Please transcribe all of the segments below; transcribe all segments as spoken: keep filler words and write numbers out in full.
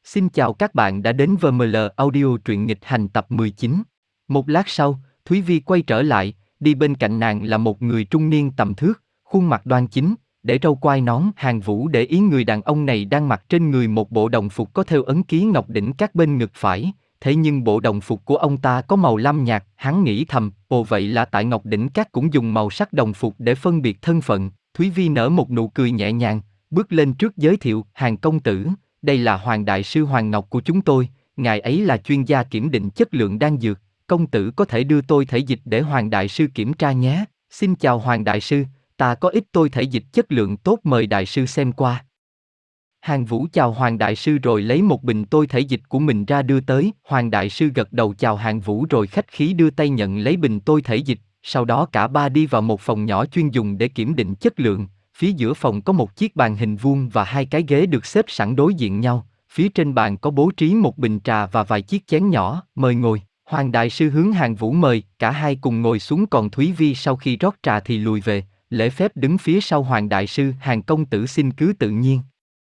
Xin chào các bạn đã đến vê em lờ Audio truyện nghịch hành tập mười chín. Một lát sau, Thúy Vi quay trở lại, đi bên cạnh nàng là một người trung niên tầm thước, khuôn mặt đoan chính, để râu quai nón. Hàng Vũ để ý người đàn ông này đang mặc trên người một bộ đồng phục có thêu ấn ký ngọc đỉnh các bên ngực phải, thế nhưng bộ đồng phục của ông ta có màu lam nhạt. Hắn nghĩ thầm, ồ vậy là tại Ngọc Đỉnh Các cũng dùng màu sắc đồng phục để phân biệt thân phận. Thúy Vi nở một nụ cười nhẹ nhàng, bước lên trước giới thiệu, Hàng công tử. Đây là Hoàng đại sư Hoàng Ngọc của chúng tôi, ngài ấy là chuyên gia kiểm định chất lượng đan dược, công tử có thể đưa tôi thể dịch để Hoàng đại sư kiểm tra nhé. Xin chào Hoàng đại sư, ta có ít tôi thể dịch chất lượng tốt mời đại sư xem qua. Hàng Vũ chào Hoàng đại sư rồi lấy một bình tôi thể dịch của mình ra đưa tới. Hoàng đại sư gật đầu chào Hàng Vũ rồi khách khí đưa tay nhận lấy bình tôi thể dịch. Sau đó cả ba đi vào một phòng nhỏ chuyên dùng để kiểm định chất lượng. Phía giữa phòng có một chiếc bàn hình vuông và hai cái ghế được xếp sẵn đối diện nhau. Phía trên bàn có bố trí một bình trà và vài chiếc chén nhỏ, mời ngồi. Hoàng đại sư hướng Hàng Vũ mời, cả hai cùng ngồi xuống, còn Thúy Vi sau khi rót trà thì lùi về, lễ phép đứng phía sau Hoàng đại sư. Hàng công tử xin cứ tự nhiên.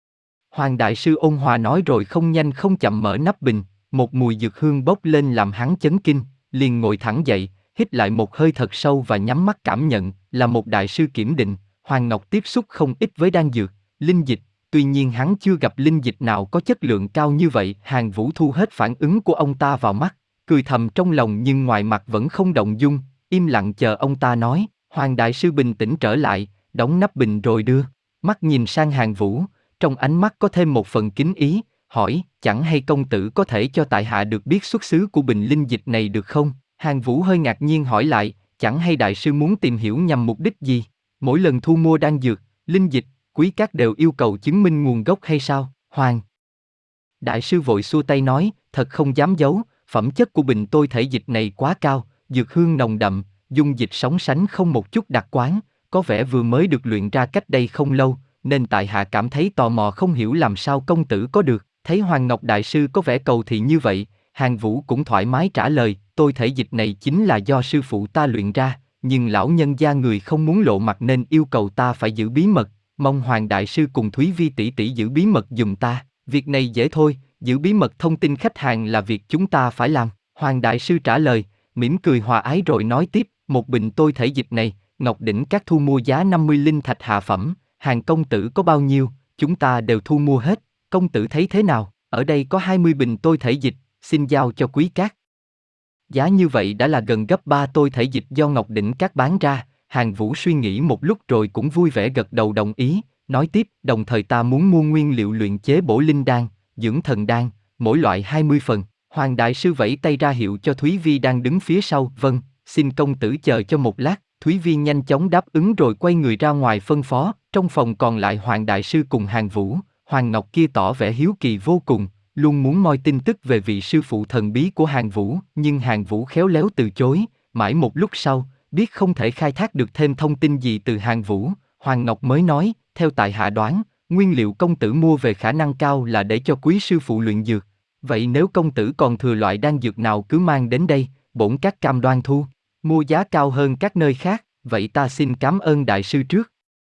Hoàng đại sư ôn hòa nói rồi không nhanh không chậm mở nắp bình, một mùi dược hương bốc lên làm hắn chấn kinh, liền ngồi thẳng dậy, hít lại một hơi thật sâu và nhắm mắt cảm nhận, là một đại sư kiểm định. Hoàng Ngọc tiếp xúc không ít với đan dược, linh dịch, tuy nhiên hắn chưa gặp linh dịch nào có chất lượng cao như vậy. Hàng Vũ thu hết phản ứng của ông ta vào mắt, cười thầm trong lòng nhưng ngoài mặt vẫn không động dung, im lặng chờ ông ta nói. Hoàng đại sư bình tĩnh trở lại, đóng nắp bình rồi đưa mắt nhìn sang Hàng Vũ, trong ánh mắt có thêm một phần kính ý, hỏi, chẳng hay công tử có thể cho tại hạ được biết xuất xứ của bình linh dịch này được không? Hàng Vũ hơi ngạc nhiên hỏi lại, chẳng hay đại sư muốn tìm hiểu nhằm mục đích gì? Mỗi lần thu mua đan dược, linh dịch, quý các đều yêu cầu chứng minh nguồn gốc hay sao? Hoàng đại sư vội xua tay nói, thật không dám giấu, phẩm chất của bình tôi thể dịch này quá cao, dược hương nồng đậm, dung dịch sóng sánh không một chút đặc quán, có vẻ vừa mới được luyện ra cách đây không lâu, nên tại hạ cảm thấy tò mò không hiểu làm sao công tử có được. Thấy Hoàng Ngọc đại sư có vẻ cầu thị như vậy, Hàng Vũ cũng thoải mái trả lời, tôi thể dịch này chính là do sư phụ ta luyện ra, nhưng lão nhân gia người không muốn lộ mặt nên yêu cầu ta phải giữ bí mật, mong Hoàng đại sư cùng Thúy Vi tỷ tỷ giữ bí mật giùm ta. Việc này dễ thôi, giữ bí mật thông tin khách hàng là việc chúng ta phải làm. Hoàng đại sư trả lời, mỉm cười hòa ái rồi nói tiếp, một bình tôi thể dịch này, Ngọc Đỉnh Các thu mua giá năm mươi linh thạch hạ phẩm. Hàng công tử có bao nhiêu, chúng ta đều thu mua hết, công tử thấy thế nào? Ở đây có hai mươi bình tôi thể dịch, xin giao cho quý các. Giá như vậy đã là gần gấp ba tôi thể dịch do Ngọc Đỉnh Các bán ra. Hàng Vũ suy nghĩ một lúc rồi cũng vui vẻ gật đầu đồng ý, nói tiếp, đồng thời ta muốn mua nguyên liệu luyện chế bổ linh đan, dưỡng thần đan, mỗi loại hai mươi phần. Hoàng đại sư vẫy tay ra hiệu cho Thúy Vi đang đứng phía sau, vâng, xin công tử chờ cho một lát. Thúy Vi nhanh chóng đáp ứng rồi quay người ra ngoài phân phó. Trong phòng còn lại Hoàng đại sư cùng Hàng Vũ. Hoàng Ngọc kia tỏ vẻ hiếu kỳ vô cùng, luôn muốn moi tin tức về vị sư phụ thần bí của Hàng Vũ, nhưng Hàng Vũ khéo léo từ chối. Mãi một lúc sau, biết không thể khai thác được thêm thông tin gì từ Hàng Vũ, Hoàng Ngọc mới nói, theo tại hạ đoán, nguyên liệu công tử mua về khả năng cao là để cho quý sư phụ luyện dược. Vậy nếu công tử còn thừa loại đan dược nào cứ mang đến đây, bổn các cam đoan thu mua giá cao hơn các nơi khác, vậy ta xin cảm ơn đại sư trước.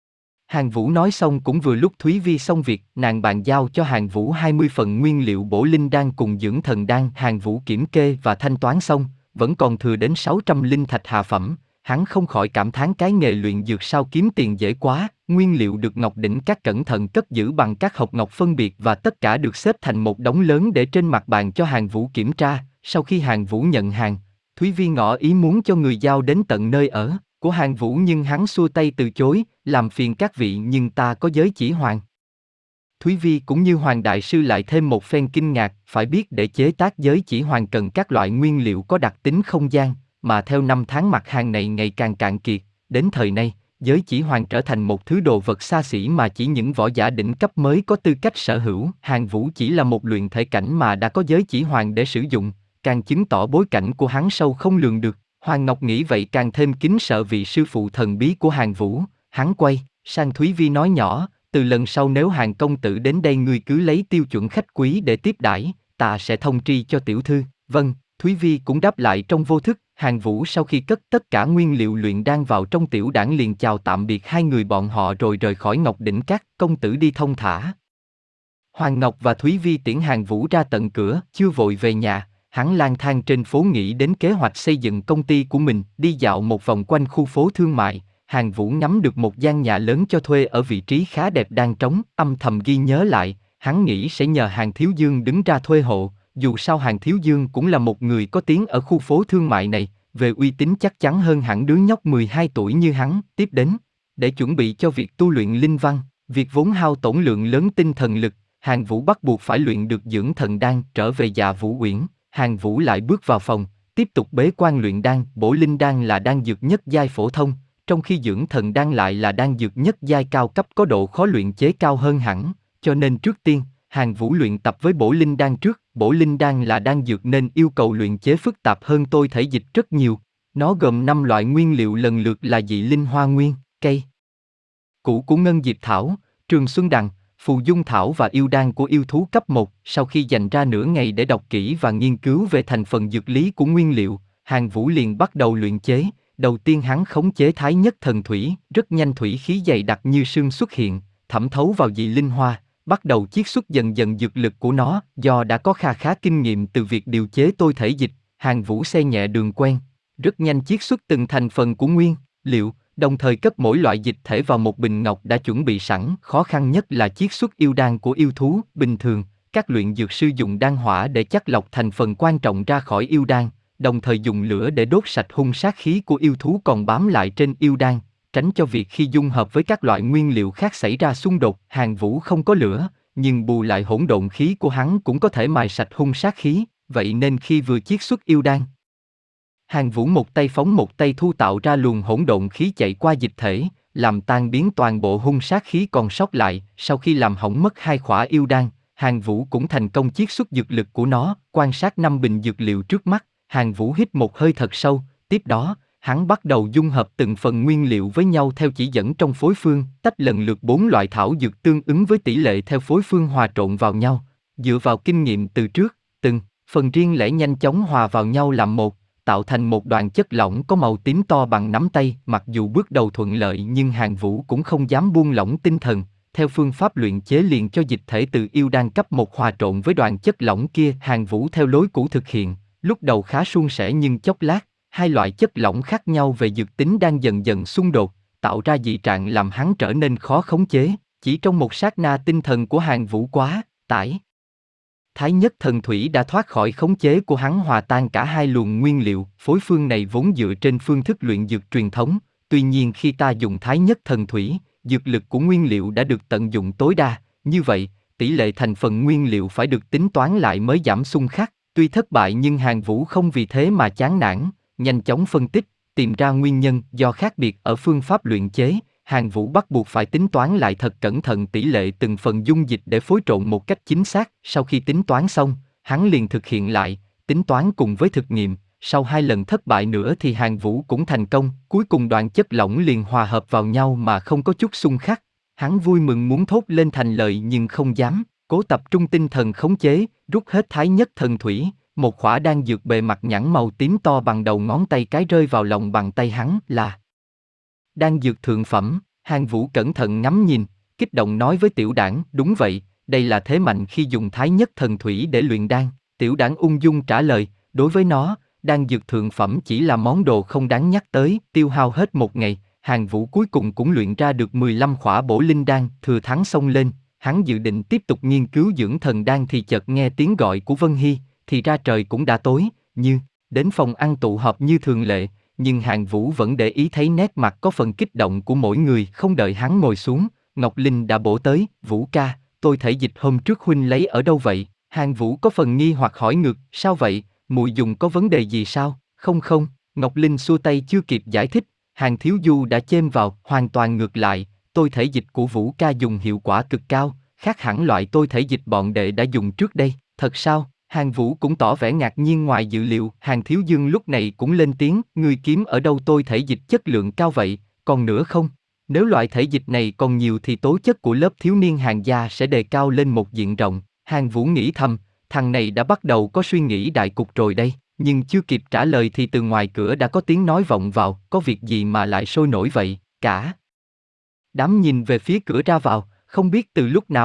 Hàng Vũ nói xong cũng vừa lúc Thúy Vi xong việc, nàng bàn giao cho Hàng Vũ hai mươi phần nguyên liệu bổ linh đan cùng dưỡng thần đan. Hàng Vũ kiểm kê và thanh toán xong, vẫn còn thừa đến sáu trăm linh thạch hạ phẩm, hắn không khỏi cảm thán cái nghề luyện dược sao kiếm tiền dễ quá. Nguyên liệu được Ngọc Đỉnh Các cẩn thận cất giữ bằng các hộp ngọc phân biệt và tất cả được xếp thành một đống lớn để trên mặt bàn cho Hàng Vũ kiểm tra. Sau khi Hàng Vũ nhận hàng, Thúy Vi ngỏ ý muốn cho người giao đến tận nơi ở của Hàng Vũ nhưng hắn xua tay từ chối, làm phiền các vị nhưng ta có giới chỉ hoàng. Thúy Vi cũng như Hoàng đại sư lại thêm một phen kinh ngạc, phải biết để chế tác giới chỉ hoàng cần các loại nguyên liệu có đặc tính không gian, mà theo năm tháng mặt hàng này ngày càng cạn kiệt, đến thời nay, giới chỉ hoàng trở thành một thứ đồ vật xa xỉ mà chỉ những võ giả đỉnh cấp mới có tư cách sở hữu. Hàng Vũ chỉ là một luyện thể cảnh mà đã có giới chỉ hoàng để sử dụng, càng chứng tỏ bối cảnh của hắn sâu không lường được. Hoàng Ngọc nghĩ vậy càng thêm kính sợ vị sư phụ thần bí của Hàng Vũ, hắn quay sang Thúy Vi nói nhỏ, từ lần sau nếu Hàng công tử đến đây ngươi cứ lấy tiêu chuẩn khách quý để tiếp đãi, ta sẽ thông tri cho tiểu thư. Vâng, Thúy Vi cũng đáp lại trong vô thức. Hàng Vũ sau khi cất tất cả nguyên liệu luyện đan vào trong tiểu đảng liền chào tạm biệt hai người bọn họ rồi rời khỏi Ngọc Đỉnh Các, công tử đi thông thả. Hoàng Ngọc và Thúy Vi tiễn Hàn Vũ ra tận cửa, chưa vội về nhà, hắn lang thang trên phố nghĩ đến kế hoạch xây dựng công ty của mình, đi dạo một vòng quanh khu phố thương mại, Hàn Vũ ngắm được một gian nhà lớn cho thuê ở vị trí khá đẹp đang trống, âm thầm ghi nhớ lại, hắn nghĩ sẽ nhờ Hàn Thiếu Dương đứng ra thuê hộ, dù sao Hàn Thiếu Dương cũng là một người có tiếng ở khu phố thương mại này, về uy tín chắc chắn hơn hẳn đứa nhóc mười hai tuổi như hắn. Tiếp đến, để chuẩn bị cho việc tu luyện linh văn, việc vốn hao tổn lượng lớn tinh thần lực, Hàn Vũ bắt buộc phải luyện được dưỡng thần đan. Trở về Dạ Vũ Uyển, Hàn Vũ lại bước vào phòng, tiếp tục bế quan luyện đan. Bổ linh đan là đan dược nhất giai phổ thông, trong khi dưỡng thần đan lại là đan dược nhất giai cao cấp có độ khó luyện chế cao hơn hẳn, cho nên trước tiên, Hàn Vũ luyện tập với bổ linh đan trước. Bổ linh đan là đan dược nên yêu cầu luyện chế phức tạp hơn tôi thể dịch rất nhiều. Nó gồm năm loại nguyên liệu lần lượt là dị linh hoa nguyên, cây củ của ngân diệp thảo, trường xuân đằng, phù dung thảo và yêu đan của yêu thú cấp một. Sau khi dành ra nửa ngày để đọc kỹ và nghiên cứu về thành phần dược lý của nguyên liệu, Hàn Vũ liền bắt đầu luyện chế. Đầu tiên hắn khống chế thái nhất thần thủy, rất nhanh thủy khí dày đặc như sương xuất hiện, thẩm thấu vào dị linh hoa, bắt đầu chiết xuất dần dần dược lực của nó. Do đã có kha khá kinh nghiệm từ việc điều chế tôi thể dịch, Hàn Vũ xe nhẹ đường quen, rất nhanh chiết xuất từng thành phần của nguyên liệu, đồng thời cất mỗi loại dịch thể vào một bình ngọc đã chuẩn bị sẵn. Khó khăn nhất là chiết xuất yêu đan của yêu thú. Bình thường, các luyện dược sư dùng đan hỏa để chắc lọc thành phần quan trọng ra khỏi yêu đan, đồng thời dùng lửa để đốt sạch hung sát khí của yêu thú còn bám lại trên yêu đan, tránh cho việc khi dung hợp với các loại nguyên liệu khác xảy ra xung đột. Hàn Vũ không có lửa, nhưng bù lại hỗn độn khí của hắn cũng có thể mài sạch hung sát khí, vậy nên khi vừa chiết xuất yêu đan, Hàn Vũ một tay phóng một tay thu tạo ra luồng hỗn độn khí chạy qua dịch thể, làm tan biến toàn bộ hung sát khí còn sót lại. Sau khi làm hỏng mất hai khỏa yêu đan, Hàn Vũ cũng thành công chiết xuất dược lực của nó. Quan sát năm bình dược liệu trước mắt, Hàn Vũ hít một hơi thật sâu, tiếp đó, hắn bắt đầu dung hợp từng phần nguyên liệu với nhau theo chỉ dẫn trong phối phương, tách lần lượt bốn loại thảo dược tương ứng với tỷ lệ theo phối phương hòa trộn vào nhau. Dựa vào kinh nghiệm từ trước, từng phần riêng lẻ nhanh chóng hòa vào nhau làm một, tạo thành một đoàn chất lỏng có màu tím to bằng nắm tay. Mặc dù bước đầu thuận lợi nhưng Hàn Vũ cũng không dám buông lỏng tinh thần. Theo phương pháp luyện chế liền cho dịch thể từ yêu đan cấp một hòa trộn với đoàn chất lỏng kia, Hàn Vũ theo lối cũ thực hiện. Lúc đầu khá suôn sẻ nhưng chốc lát, hai loại chất lỏng khác nhau về dược tính đang dần dần xung đột, tạo ra dị trạng làm hắn trở nên khó khống chế. Chỉ trong một sát na tinh thần của Hàn Vũ quá tải, thái nhất thần thủy đã thoát khỏi khống chế của hắn, hòa tan cả hai luồng nguyên liệu. Phối phương này vốn dựa trên phương thức luyện dược truyền thống, tuy nhiên khi ta dùng thái nhất thần thủy, dược lực của nguyên liệu đã được tận dụng tối đa, như vậy, tỷ lệ thành phần nguyên liệu phải được tính toán lại mới giảm xung khắc. Tuy thất bại nhưng Hàn Vũ không vì thế mà chán nản, nhanh chóng phân tích, tìm ra nguyên nhân. Do khác biệt ở phương pháp luyện chế, Hàn Vũ bắt buộc phải tính toán lại thật cẩn thận tỷ lệ từng phần dung dịch để phối trộn một cách chính xác. Sau khi tính toán xong, hắn liền thực hiện lại, tính toán cùng với thực nghiệm. Sau hai lần thất bại nữa thì Hàn Vũ cũng thành công, cuối cùng đoạn chất lỏng liền hòa hợp vào nhau mà không có chút xung khắc. Hắn vui mừng muốn thốt lên thành lời nhưng không dám, cố tập trung tinh thần khống chế, rút hết thái nhất thần thủy. Một khỏa đan dược bề mặt nhẵn màu tím to bằng đầu ngón tay cái rơi vào lòng bàn tay hắn. Là đan dược thượng phẩm. Hàn Vũ cẩn thận ngắm nhìn, kích động nói với Tiểu Đảng, đúng vậy, đây là thế mạnh khi dùng thái nhất thần thủy để luyện đan. Tiểu Đảng ung dung trả lời, đối với nó, đan dược thượng phẩm chỉ là món đồ không đáng nhắc tới. Tiêu hao hết một ngày, Hàn Vũ cuối cùng cũng luyện ra được mười lăm khỏa bổ linh đan. Thừa thắng xông lên, hắn dự định tiếp tục nghiên cứu dưỡng thần đan thì chợt nghe tiếng gọi của Vân Hy. Thì ra trời cũng đã tối, như đến phòng ăn tụ họp như thường lệ, nhưng Hàn Vũ vẫn để ý thấy nét mặt có phần kích động của mỗi người. Không đợi hắn ngồi xuống, Ngọc Linh đã bổ tới, Vũ ca, tôi thể dịch hôm trước huynh lấy ở đâu vậy? Hàn Vũ có phần nghi hoặc hỏi ngược, sao vậy, muội dùng có vấn đề gì sao? Không không, Ngọc Linh xua tay chưa kịp giải thích, Hàn Thiếu Du đã chêm vào, hoàn toàn ngược lại, tôi thể dịch của Vũ ca dùng hiệu quả cực cao, khác hẳn loại tôi thể dịch bọn đệ đã dùng trước đây. Thật sao? Hàn Vũ cũng tỏ vẻ ngạc nhiên ngoài dự liệu. Hàn Thiếu Dương lúc này cũng lên tiếng, ngươi kiếm ở đâu tôi thể dịch chất lượng cao vậy, còn nữa không? Nếu loại thể dịch này còn nhiều thì tố chất của lớp thiếu niên Hàn gia sẽ đề cao lên một diện rộng. Hàn Vũ nghĩ thầm, thằng này đã bắt đầu có suy nghĩ đại cục rồi đây, nhưng chưa kịp trả lời thì từ ngoài cửa đã có tiếng nói vọng vào, có việc gì mà lại sôi nổi vậy? Cả đám nhìn về phía cửa ra vào, không biết từ lúc nào,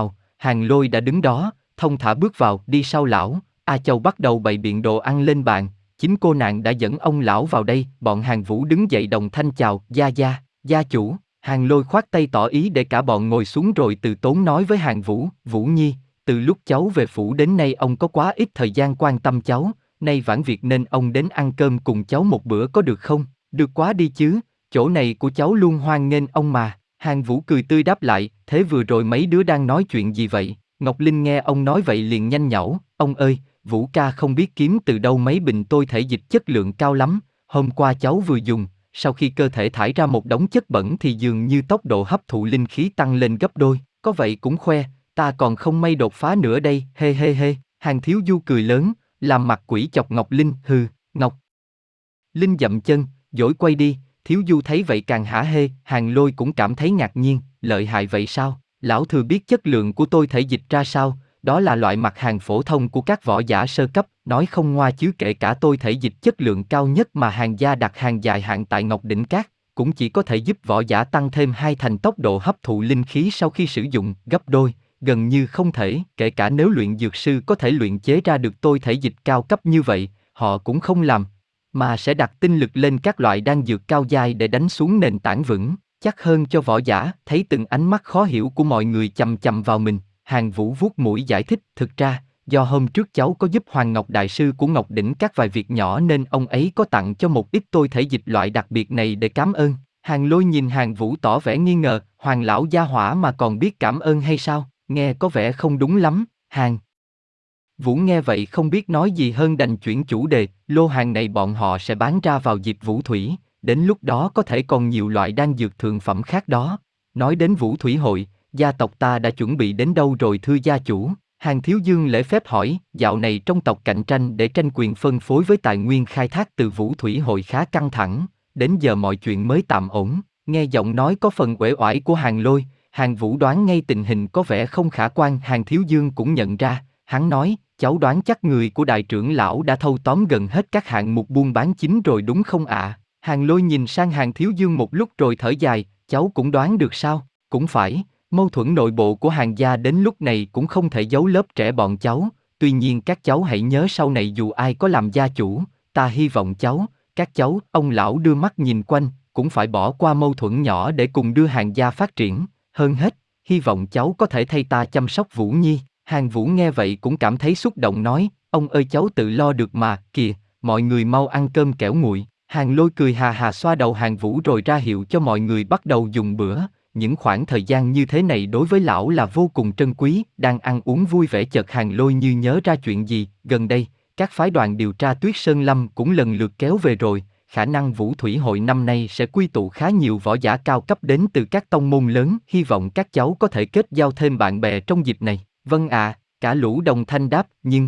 Hàng Lôi đã đứng đó, thông thả bước vào, đi sau lão. A Châu bắt đầu bày biện đồ ăn lên bàn. Chính cô nàng đã dẫn ông lão vào đây. Bọn Hàng Vũ đứng dậy đồng thanh chào, gia gia, gia chủ. Hàng Lôi khoát tay tỏ ý để cả bọn ngồi xuống rồi từ tốn nói với Hàng Vũ, Vũ Nhi, từ lúc cháu về phủ đến nay ông có quá ít thời gian quan tâm cháu, nay vãn việc nên ông đến ăn cơm cùng cháu một bữa có được không? Được quá đi chứ, chỗ này của cháu luôn hoan nghênh ông mà. Hàng Vũ cười tươi đáp lại, thế vừa rồi mấy đứa đang nói chuyện gì vậy? Ngọc Linh nghe ông nói vậy liền nhanh nhảu, ông ơi, Vũ ca không biết kiếm từ đâu mấy bình tôi thể dịch chất lượng cao lắm, hôm qua cháu vừa dùng, sau khi cơ thể thải ra một đống chất bẩn thì dường như tốc độ hấp thụ linh khí tăng lên gấp đôi, có vậy cũng khoe, ta còn không may đột phá nữa đây, hê hê hê. Hàng Thiếu Du cười lớn, làm mặt quỷ chọc Ngọc Linh, hừ, Ngọc Linh dậm chân, dỗi quay đi. Thiếu Du thấy vậy càng hả hê, Hàng Lôi cũng cảm thấy ngạc nhiên, lợi hại vậy sao? Lão thừa biết chất lượng của tôi thể dịch ra sao? Đó là loại mặt hàng phổ thông của các võ giả sơ cấp, nói không ngoa chứ kể cả tôi thể dịch chất lượng cao nhất mà hàng gia đặt hàng dài hạn tại Ngọc Đỉnh Cát, cũng chỉ có thể giúp võ giả tăng thêm hai thành tốc độ hấp thụ linh khí sau khi sử dụng, gấp đôi, gần như không thể, kể cả nếu luyện dược sư có thể luyện chế ra được tôi thể dịch cao cấp như vậy, họ cũng không làm, mà sẽ đặt tinh lực lên các loại đan dược cao giai để đánh xuống nền tảng vững chắc hơn cho võ giả. Thấy từng ánh mắt khó hiểu của mọi người chằm chằm vào mình, Hàng Vũ vuốt mũi giải thích, thực ra, do hôm trước cháu có giúp Hoàng Ngọc Đại Sư của Ngọc Đỉnh các vài việc nhỏ nên ông ấy có tặng cho một ít tôi thể dịch loại đặc biệt này để cảm ơn. Hàng Lôi nhìn Hàng Vũ tỏ vẻ nghi ngờ, Hoàng lão gia hỏa mà còn biết cảm ơn hay sao, nghe có vẻ không đúng lắm. Hàng Vũ nghe vậy không biết nói gì hơn đành chuyển chủ đề, lô hàng này bọn họ sẽ bán ra vào dịp Vũ Thủy, đến lúc đó có thể còn nhiều loại đan dược thượng phẩm khác đó. Nói đến Vũ Thủy hội, gia tộc ta đã chuẩn bị đến đâu rồi thưa gia chủ? Hàng Thiếu Dương lễ phép hỏi, dạo này trong tộc cạnh tranh để tranh quyền phân phối với tài nguyên khai thác từ Vũ Thủy hội khá căng thẳng, đến giờ mọi chuyện mới tạm ổn. Nghe giọng nói có phần uể oải của Hàng Lôi, Hàng Vũ đoán ngay tình hình có vẻ không khả quan. Hàng Thiếu Dương cũng nhận ra, hắn nói, cháu đoán chắc người của đại trưởng lão đã thâu tóm gần hết các hạng mục buôn bán chính rồi đúng không ạ? À? Hàng Lôi nhìn sang Hàng Thiếu Dương một lúc rồi thở dài, cháu cũng đoán được sao? Cũng phải, mâu thuẫn nội bộ của Hàng gia đến lúc này cũng không thể giấu lớp trẻ bọn cháu, tuy nhiên các cháu hãy nhớ sau này dù ai có làm gia chủ, ta hy vọng cháu, các cháu, ông lão đưa mắt nhìn quanh, cũng phải bỏ qua mâu thuẫn nhỏ để cùng đưa Hàng gia phát triển, hơn hết, hy vọng cháu có thể thay ta chăm sóc Vũ Nhi. Hàng Vũ nghe vậy cũng cảm thấy xúc động nói, ông ơi cháu tự lo được mà, kìa, mọi người mau ăn cơm kẻo nguội. Hàng Lôi cười hà hà xoa đầu Hàng Vũ rồi ra hiệu cho mọi người bắt đầu dùng bữa, những khoảng thời gian như thế này đối với lão là vô cùng trân quý. Đang ăn uống vui vẻ chợt Hàng Lôi như nhớ ra chuyện gì, gần đây, các phái đoàn điều tra Tuyết Sơn Lâm cũng lần lượt kéo về rồi, khả năng Vũ Thủy hội năm nay sẽ quy tụ khá nhiều võ giả cao cấp đến từ các tông môn lớn, hy vọng các cháu có thể kết giao thêm bạn bè trong dịp này. Vâng ạ, à, cả lũ đồng thanh đáp, nhưng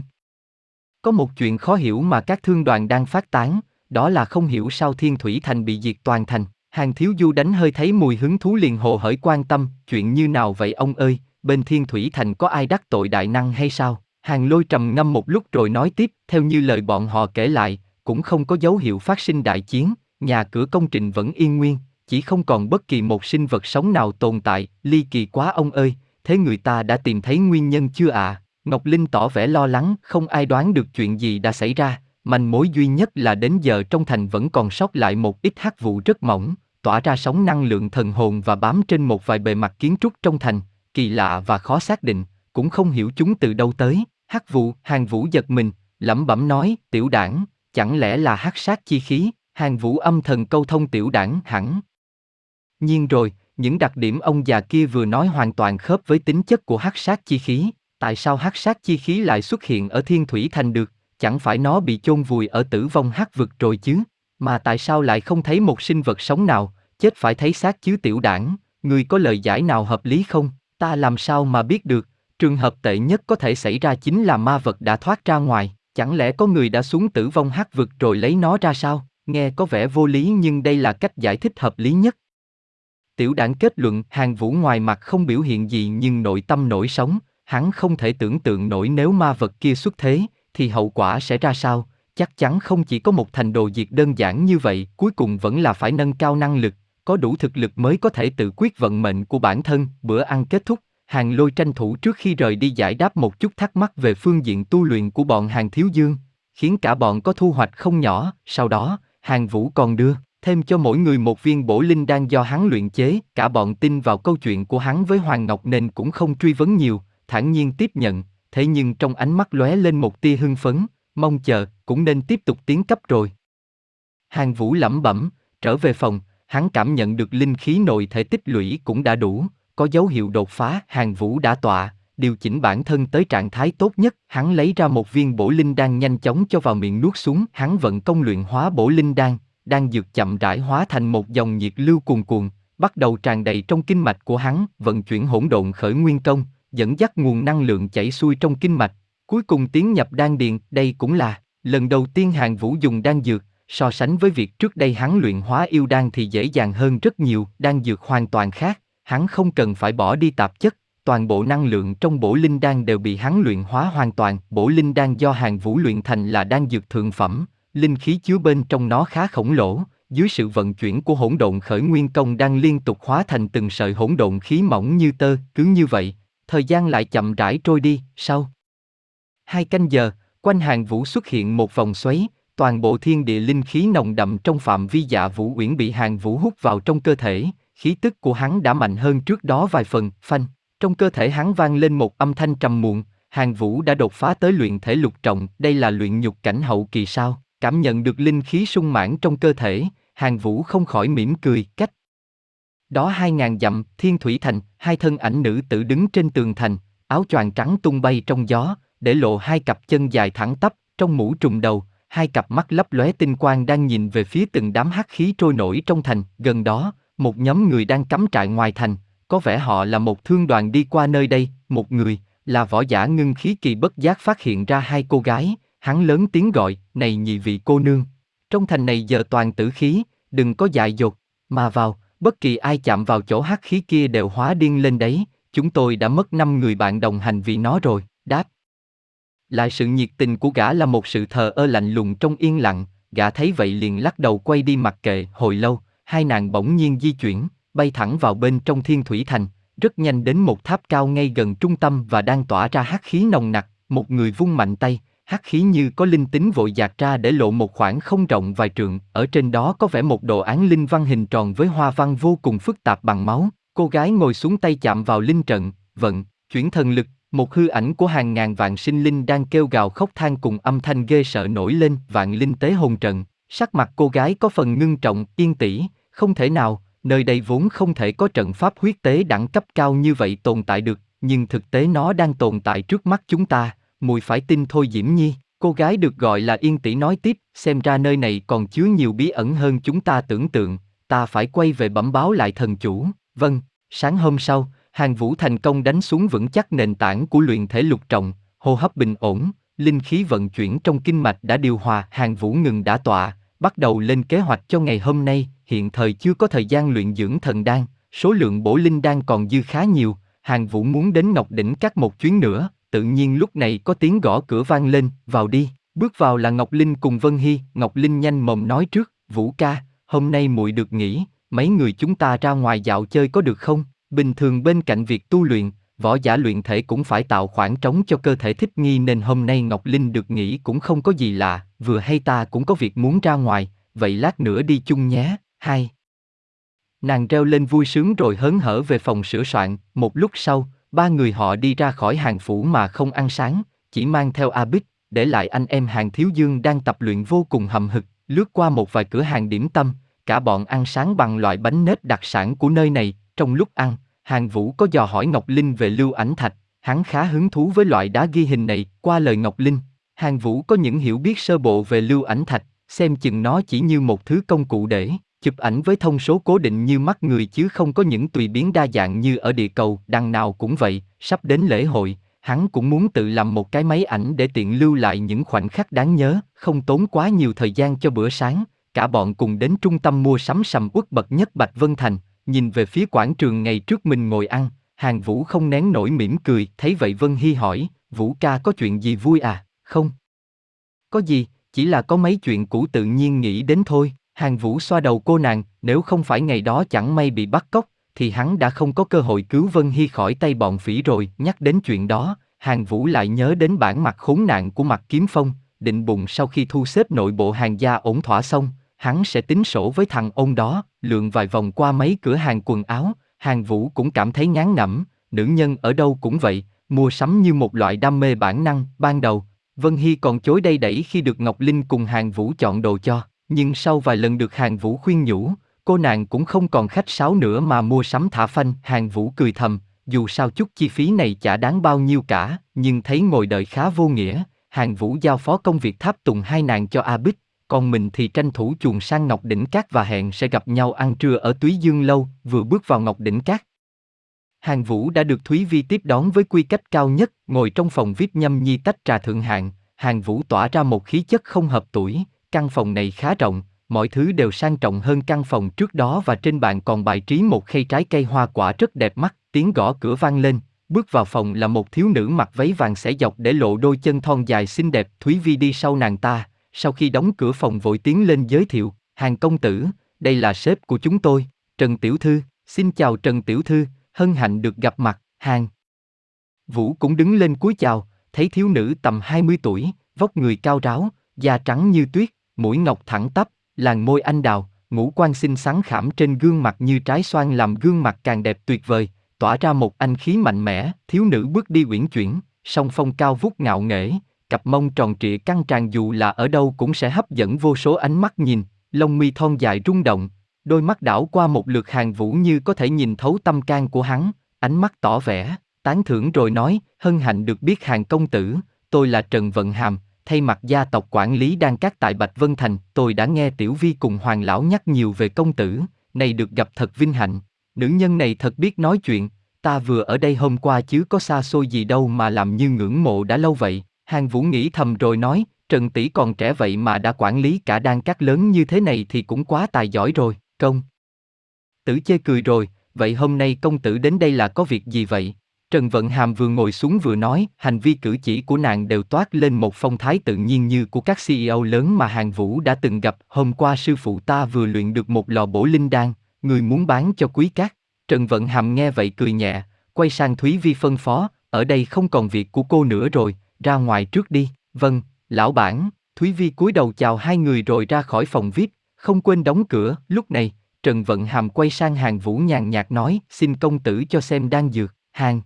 có một chuyện khó hiểu mà các thương đoàn đang phát tán, đó là không hiểu sao Thiên Thủy Thành bị diệt toàn thành. Hàng Thiếu Du đánh hơi thấy mùi hứng thú liền hồ hởi quan tâm, chuyện như nào vậy ông ơi, bên Thiên Thủy Thành có ai đắc tội đại năng hay sao? Hàng Lôi trầm ngâm một lúc rồi nói tiếp, theo như lời bọn họ kể lại, cũng không có dấu hiệu phát sinh đại chiến, nhà cửa công trình vẫn yên nguyên, chỉ không còn bất kỳ một sinh vật sống nào tồn tại, ly kỳ quá ông ơi, thế người ta đã tìm thấy nguyên nhân chưa ạ? À? Ngọc Linh tỏ vẻ lo lắng, không ai đoán được chuyện gì đã xảy ra, manh mối duy nhất là đến giờ trong thành vẫn còn sót lại một ít hắc vụ rất mỏng, tỏa ra sóng năng lượng thần hồn và bám trên một vài bề mặt kiến trúc trong thành, kỳ lạ và khó xác định, cũng không hiểu chúng từ đâu tới. Hắc vụ, Hàng Vũ giật mình, lẩm bẩm nói, tiểu đảng, chẳng lẽ là hắc sát chi khí? Hàng Vũ âm thầm câu thông tiểu đảng hẳn nhiên rồi, những đặc điểm ông già kia vừa nói hoàn toàn khớp với tính chất của hắc sát chi khí. Tại sao hắc sát chi khí lại xuất hiện ở Thiên Thủy Thành được? Chẳng phải nó bị chôn vùi ở Tử Vong Hắc Vực rồi chứ? Mà tại sao lại không thấy một sinh vật sống nào? Chết phải thấy xác chứ tiểu đảng, người có lời giải nào hợp lý không? Ta làm sao mà biết được? Trường hợp tệ nhất có thể xảy ra chính là ma vật đã thoát ra ngoài. Chẳng lẽ có người đã xuống Tử Vong Hắc Vực rồi lấy nó ra sao? Nghe có vẻ vô lý nhưng đây là cách giải thích hợp lý nhất. Tiểu đảng kết luận. Hàng Vũ ngoài mặt không biểu hiện gì nhưng nội tâm nổi sóng, hắn không thể tưởng tượng nổi nếu ma vật kia xuất thế, thì hậu quả sẽ ra sao. Chắc chắn không chỉ có một thành đồ diệt đơn giản như vậy, cuối cùng vẫn là phải nâng cao năng lực, có đủ thực lực mới có thể tự quyết vận mệnh của bản thân. Bữa ăn kết thúc, Hàng Lôi tranh thủ trước khi rời đi giải đáp một chút thắc mắc về phương diện tu luyện của bọn Hàng Thiếu Dương, khiến cả bọn có thu hoạch không nhỏ. Sau đó, Hàng Vũ còn đưa thêm cho mỗi người một viên bổ linh đan do hắn luyện chế. Cả bọn tin vào câu chuyện của hắn với Hoàng Ngọc nên cũng không truy vấn nhiều, thản nhiên tiếp nhận. Thế nhưng trong ánh mắt lóe lên một tia hưng phấn, mong chờ, cũng nên tiếp tục tiến cấp rồi. Hàng Vũ lẩm bẩm, trở về phòng, hắn cảm nhận được linh khí nội thể tích lũy cũng đã đủ, có dấu hiệu đột phá. Hàng Vũ đã tọa, điều chỉnh bản thân tới trạng thái tốt nhất. Hắn lấy ra một viên bổ linh đan nhanh chóng cho vào miệng nuốt xuống. Hắn vận công luyện hóa bổ linh đan, đan dược chậm rãi hóa thành một dòng nhiệt lưu cuồn cuộn, bắt đầu tràn đầy trong kinh mạch của hắn. Vận chuyển hỗn độn khởi nguyên công, dẫn dắt nguồn năng lượng chảy xuôi trong kinh mạch, cuối cùng tiến nhập đan điền. Đây cũng là lần đầu tiên Hàng Vũ dùng đan dược. So sánh với việc trước đây hắn luyện hóa yêu đan thì dễ dàng hơn rất nhiều. Đan dược hoàn toàn khác, hắn không cần phải bỏ đi tạp chất, toàn bộ năng lượng trong bổ linh đan đều bị hắn luyện hóa hoàn toàn. Bổ linh đan do Hàng Vũ luyện thành là đan dược thượng phẩm, linh khí chứa bên trong nó khá khổng lồ. Dưới sự vận chuyển của hỗn độn khởi nguyên công đang liên tục hóa thành từng sợi hỗn độn khí mỏng như tơ. Cứ như vậy, thời gian lại chậm rãi trôi đi. Sau hai canh giờ, quanh Hàng Vũ xuất hiện một vòng xoáy. Toàn bộ thiên địa linh khí nồng đậm trong phạm vi Dạ Vũ Uyển bị Hàng Vũ hút vào trong cơ thể. Khí tức của hắn đã mạnh hơn trước đó vài phần. Phanh, trong cơ thể hắn vang lên một âm thanh trầm muộn. Hàng Vũ đã đột phá tới luyện thể lục trọng. Đây là luyện nhục cảnh hậu kỳ sao? Cảm nhận được linh khí sung mãn trong cơ thể, Hàng Vũ không khỏi mỉm cười. Cách đó hai ngàn dặm, Thiên Thủy Thành, hai thân ảnh nữ tử đứng trên tường thành, áo choàng trắng tung bay trong gió, để lộ hai cặp chân dài thẳng tắp. Trong mũ trùm đầu, hai cặp mắt lấp lóe tinh quang đang nhìn về phía từng đám hắc khí trôi nổi trong thành. Gần đó, một nhóm người đang cắm trại ngoài thành, có vẻ họ là một thương đoàn đi qua nơi đây. Một người, là võ giả ngưng khí kỳ bất giác phát hiện ra hai cô gái, hắn lớn tiếng gọi, này nhị vị cô nương, trong thành này giờ toàn tử khí, đừng có dại dột, mà vào, bất kỳ ai chạm vào chỗ hắc khí kia đều hóa điên lên đấy, chúng tôi đã mất năm người bạn đồng hành vì nó rồi. Đáp lại sự nhiệt tình của gã là một sự thờ ơ lạnh lùng trong yên lặng. Gã thấy vậy liền lắc đầu quay đi mặc kệ. Hồi lâu, hai nàng bỗng nhiên di chuyển, bay thẳng vào bên trong Thiên Thủy Thành, rất nhanh đến một tháp cao ngay gần trung tâm và đang tỏa ra hắc khí nồng nặc. Một người vung mạnh tay, hắc khí như có linh tính vội dạt ra để lộ một khoảng không rộng vài trượng. Ở trên đó có vẽ một đồ án linh văn hình tròn với hoa văn vô cùng phức tạp bằng máu. Cô gái ngồi xuống tay chạm vào linh trận, vận chuyển thần lực. Một hư ảnh của hàng ngàn vạn sinh linh đang kêu gào khóc than cùng âm thanh ghê sợ nổi lên. Vạn linh tế hồn trận. Sắc mặt cô gái có phần ngưng trọng. Yên tỷ, không thể nào, nơi đây vốn không thể có trận pháp huyết tế đẳng cấp cao như vậy tồn tại được, nhưng thực tế nó đang tồn tại trước mắt chúng ta, mùi phải tin thôi Diễm Nhi. Cô gái được gọi là Yên tỷ nói tiếp, xem ra nơi này còn chứa nhiều bí ẩn hơn chúng ta tưởng tượng, ta phải quay về bẩm báo lại thần chủ. Vâng. Sáng hôm sau, Hàng Vũ thành công đánh xuống vững chắc nền tảng của luyện thể lục trọng, hô hấp bình ổn, linh khí vận chuyển trong kinh mạch đã điều hòa. Hàng Vũ ngừng đả tọa, bắt đầu lên kế hoạch cho ngày hôm nay. Hiện thời chưa có thời gian luyện dưỡng thần đan, số lượng bổ linh đan còn dư khá nhiều. Hàng Vũ muốn đến Ngọc Đỉnh Các một chuyến nữa. Tự nhiên lúc này có tiếng gõ cửa vang lên, vào đi. Bước vào là Ngọc Linh cùng Vân Hy. Ngọc Linh nhanh mồm nói trước, Vũ ca, hôm nay muội được nghỉ, mấy người chúng ta ra ngoài dạo chơi có được không? Bình thường bên cạnh việc tu luyện, võ giả luyện thể cũng phải tạo khoảng trống cho cơ thể thích nghi, nên hôm nay Ngọc Linh được nghỉ cũng không có gì lạ. Vừa hay ta cũng có việc muốn ra ngoài, vậy lát nữa đi chung nhé. Hai nàng reo lên vui sướng rồi hớn hở về phòng sửa soạn. Một lúc sau, ba người họ đi ra khỏi Hàng phủ mà không ăn sáng, chỉ mang theo A Bích, để lại anh em Hàng Thiếu Dương đang tập luyện vô cùng hậm hực. Lướt qua một vài cửa hàng điểm tâm, cả bọn ăn sáng bằng loại bánh nết đặc sản của nơi này. Trong lúc ăn, Hàng Vũ có dò hỏi Ngọc Linh về lưu ảnh thạch, hắn khá hứng thú với loại đá ghi hình này. Qua lời Ngọc Linh, Hàng Vũ có những hiểu biết sơ bộ về lưu ảnh thạch, xem chừng nó chỉ như một thứ công cụ để chụp ảnh với thông số cố định như mắt người, chứ không có những tùy biến đa dạng như ở địa cầu. Đằng nào cũng vậy, sắp đến lễ hội, hắn cũng muốn tự làm một cái máy ảnh để tiện lưu lại những khoảnh khắc đáng nhớ. Không tốn quá nhiều thời gian cho bữa sáng, cả bọn cùng đến trung tâm mua sắm sầm uất bậc nhất Bạch Vân Thành. Nhìn về phía quảng trường ngày trước mình ngồi ăn, Hàng Vũ không nén nổi mỉm cười. Thấy vậy Vân Hy hỏi, Vũ ca có chuyện gì vui à? Không có gì, chỉ là có mấy chuyện cũ tự nhiên nghĩ đến thôi. Hàng Vũ xoa đầu cô nàng, nếu không phải ngày đó chẳng may bị bắt cóc, thì hắn đã không có cơ hội cứu Vân Hy khỏi tay bọn phỉ rồi. Nhắc đến chuyện đó, Hàn Vũ lại nhớ đến bản mặt khốn nạn của Mạc Kiếm Phong, định bụng sau khi thu xếp nội bộ Hàn gia ổn thỏa xong, hắn sẽ tính sổ với thằng ôn đó. Lượn vài vòng qua mấy cửa hàng quần áo, Hàn Vũ cũng cảm thấy ngán ngẩm, nữ nhân ở đâu cũng vậy, mua sắm như một loại đam mê bản năng. Ban đầu, Vân Hy còn chối đây đẩy khi được Ngọc Linh cùng Hàn Vũ chọn đồ cho, nhưng sau vài lần được Hàn Vũ khuyên nhủ, cô nàng cũng không còn khách sáo nữa mà mua sắm thả phanh. Hàn Vũ cười thầm, dù sao chút chi phí này chả đáng bao nhiêu cả, nhưng thấy ngồi đợi khá vô nghĩa. Hàn Vũ giao phó công việc tháp tùng hai nàng cho A Bích, còn mình thì tranh thủ chuồn sang Ngọc Đỉnh Cát và hẹn sẽ gặp nhau ăn trưa ở Túy Dương Lâu. Vừa bước vào Ngọc Đỉnh Cát, Hàn Vũ đã được Thúy Vi tiếp đón với quy cách cao nhất, ngồi trong phòng vi ai pi nhâm nhi tách trà thượng hạng. Hàn Vũ tỏa ra một khí chất không hợp tuổi, căn phòng này khá rộng, mọi thứ đều sang trọng hơn căn phòng trước đó và trên bàn còn bày trí một khay trái cây hoa quả rất đẹp mắt. Tiếng gõ cửa vang lên, bước vào phòng là một thiếu nữ mặc váy vàng xẻ dọc để lộ đôi chân thon dài xinh đẹp. Thúy Vi đi sau nàng ta, sau khi đóng cửa phòng vội tiến lên giới thiệu, Hàn công tử, đây là sếp của chúng tôi, Trần tiểu thư. Xin chào Trần tiểu thư, hân hạnh được gặp mặt. Hàn Vũ cũng đứng lên cúi chào, thấy thiếu nữ tầm hai mươi tuổi, vóc người cao ráo, da trắng như tuyết, mũi ngọc thẳng tắp, làn môi anh đào, ngũ quan xinh xắn khảm trên gương mặt như trái xoan làm gương mặt càng đẹp tuyệt vời, tỏa ra một anh khí mạnh mẽ. Thiếu nữ bước đi uyển chuyển, song phong cao vút ngạo nghễ, cặp mông tròn trịa căng tràn dù là ở đâu cũng sẽ hấp dẫn vô số ánh mắt nhìn, lông mi thon dài rung động, đôi mắt đảo qua một lượt Hàn Vũ như có thể nhìn thấu tâm can của hắn, ánh mắt tỏ vẻ tán thưởng rồi nói, hân hạnh được biết Hàn công tử, tôi là Trần Vận Hàm, thay mặt gia tộc quản lý Đan Cát tại Bạch Vân Thành. Tôi đã nghe Tiểu Vi cùng Hoàng lão nhắc nhiều về công tử, này được gặp thật vinh hạnh. Nữ nhân này thật biết nói chuyện, ta vừa ở đây hôm qua chứ có xa xôi gì đâu mà làm như ngưỡng mộ đã lâu vậy. Hàn Vũ nghĩ thầm rồi nói, Trần tỷ còn trẻ vậy mà đã quản lý cả Đan Cát lớn như thế này thì cũng quá tài giỏi rồi. Công tử chê cười rồi, vậy hôm nay công tử đến đây là có việc gì vậy? Trần Vận Hàm vừa ngồi xuống vừa nói, hành vi cử chỉ của nàng đều toát lên một phong thái tự nhiên như của các xê e ô lớn mà Hàn Vũ đã từng gặp. Hôm qua sư phụ ta vừa luyện được một lò bổ linh đan, người muốn bán cho quý các. Trần Vận Hàm nghe vậy cười nhẹ, quay sang Thúy Vi phân phó, ở đây không còn việc của cô nữa rồi, ra ngoài trước đi. Vâng, lão bản. Thúy Vi cúi đầu chào hai người rồi ra khỏi phòng vi ai pi, không quên đóng cửa. Lúc này, Trần Vận Hàm quay sang Hàn Vũ nhàn nhạt nói, xin công tử cho xem đan dược. Hàn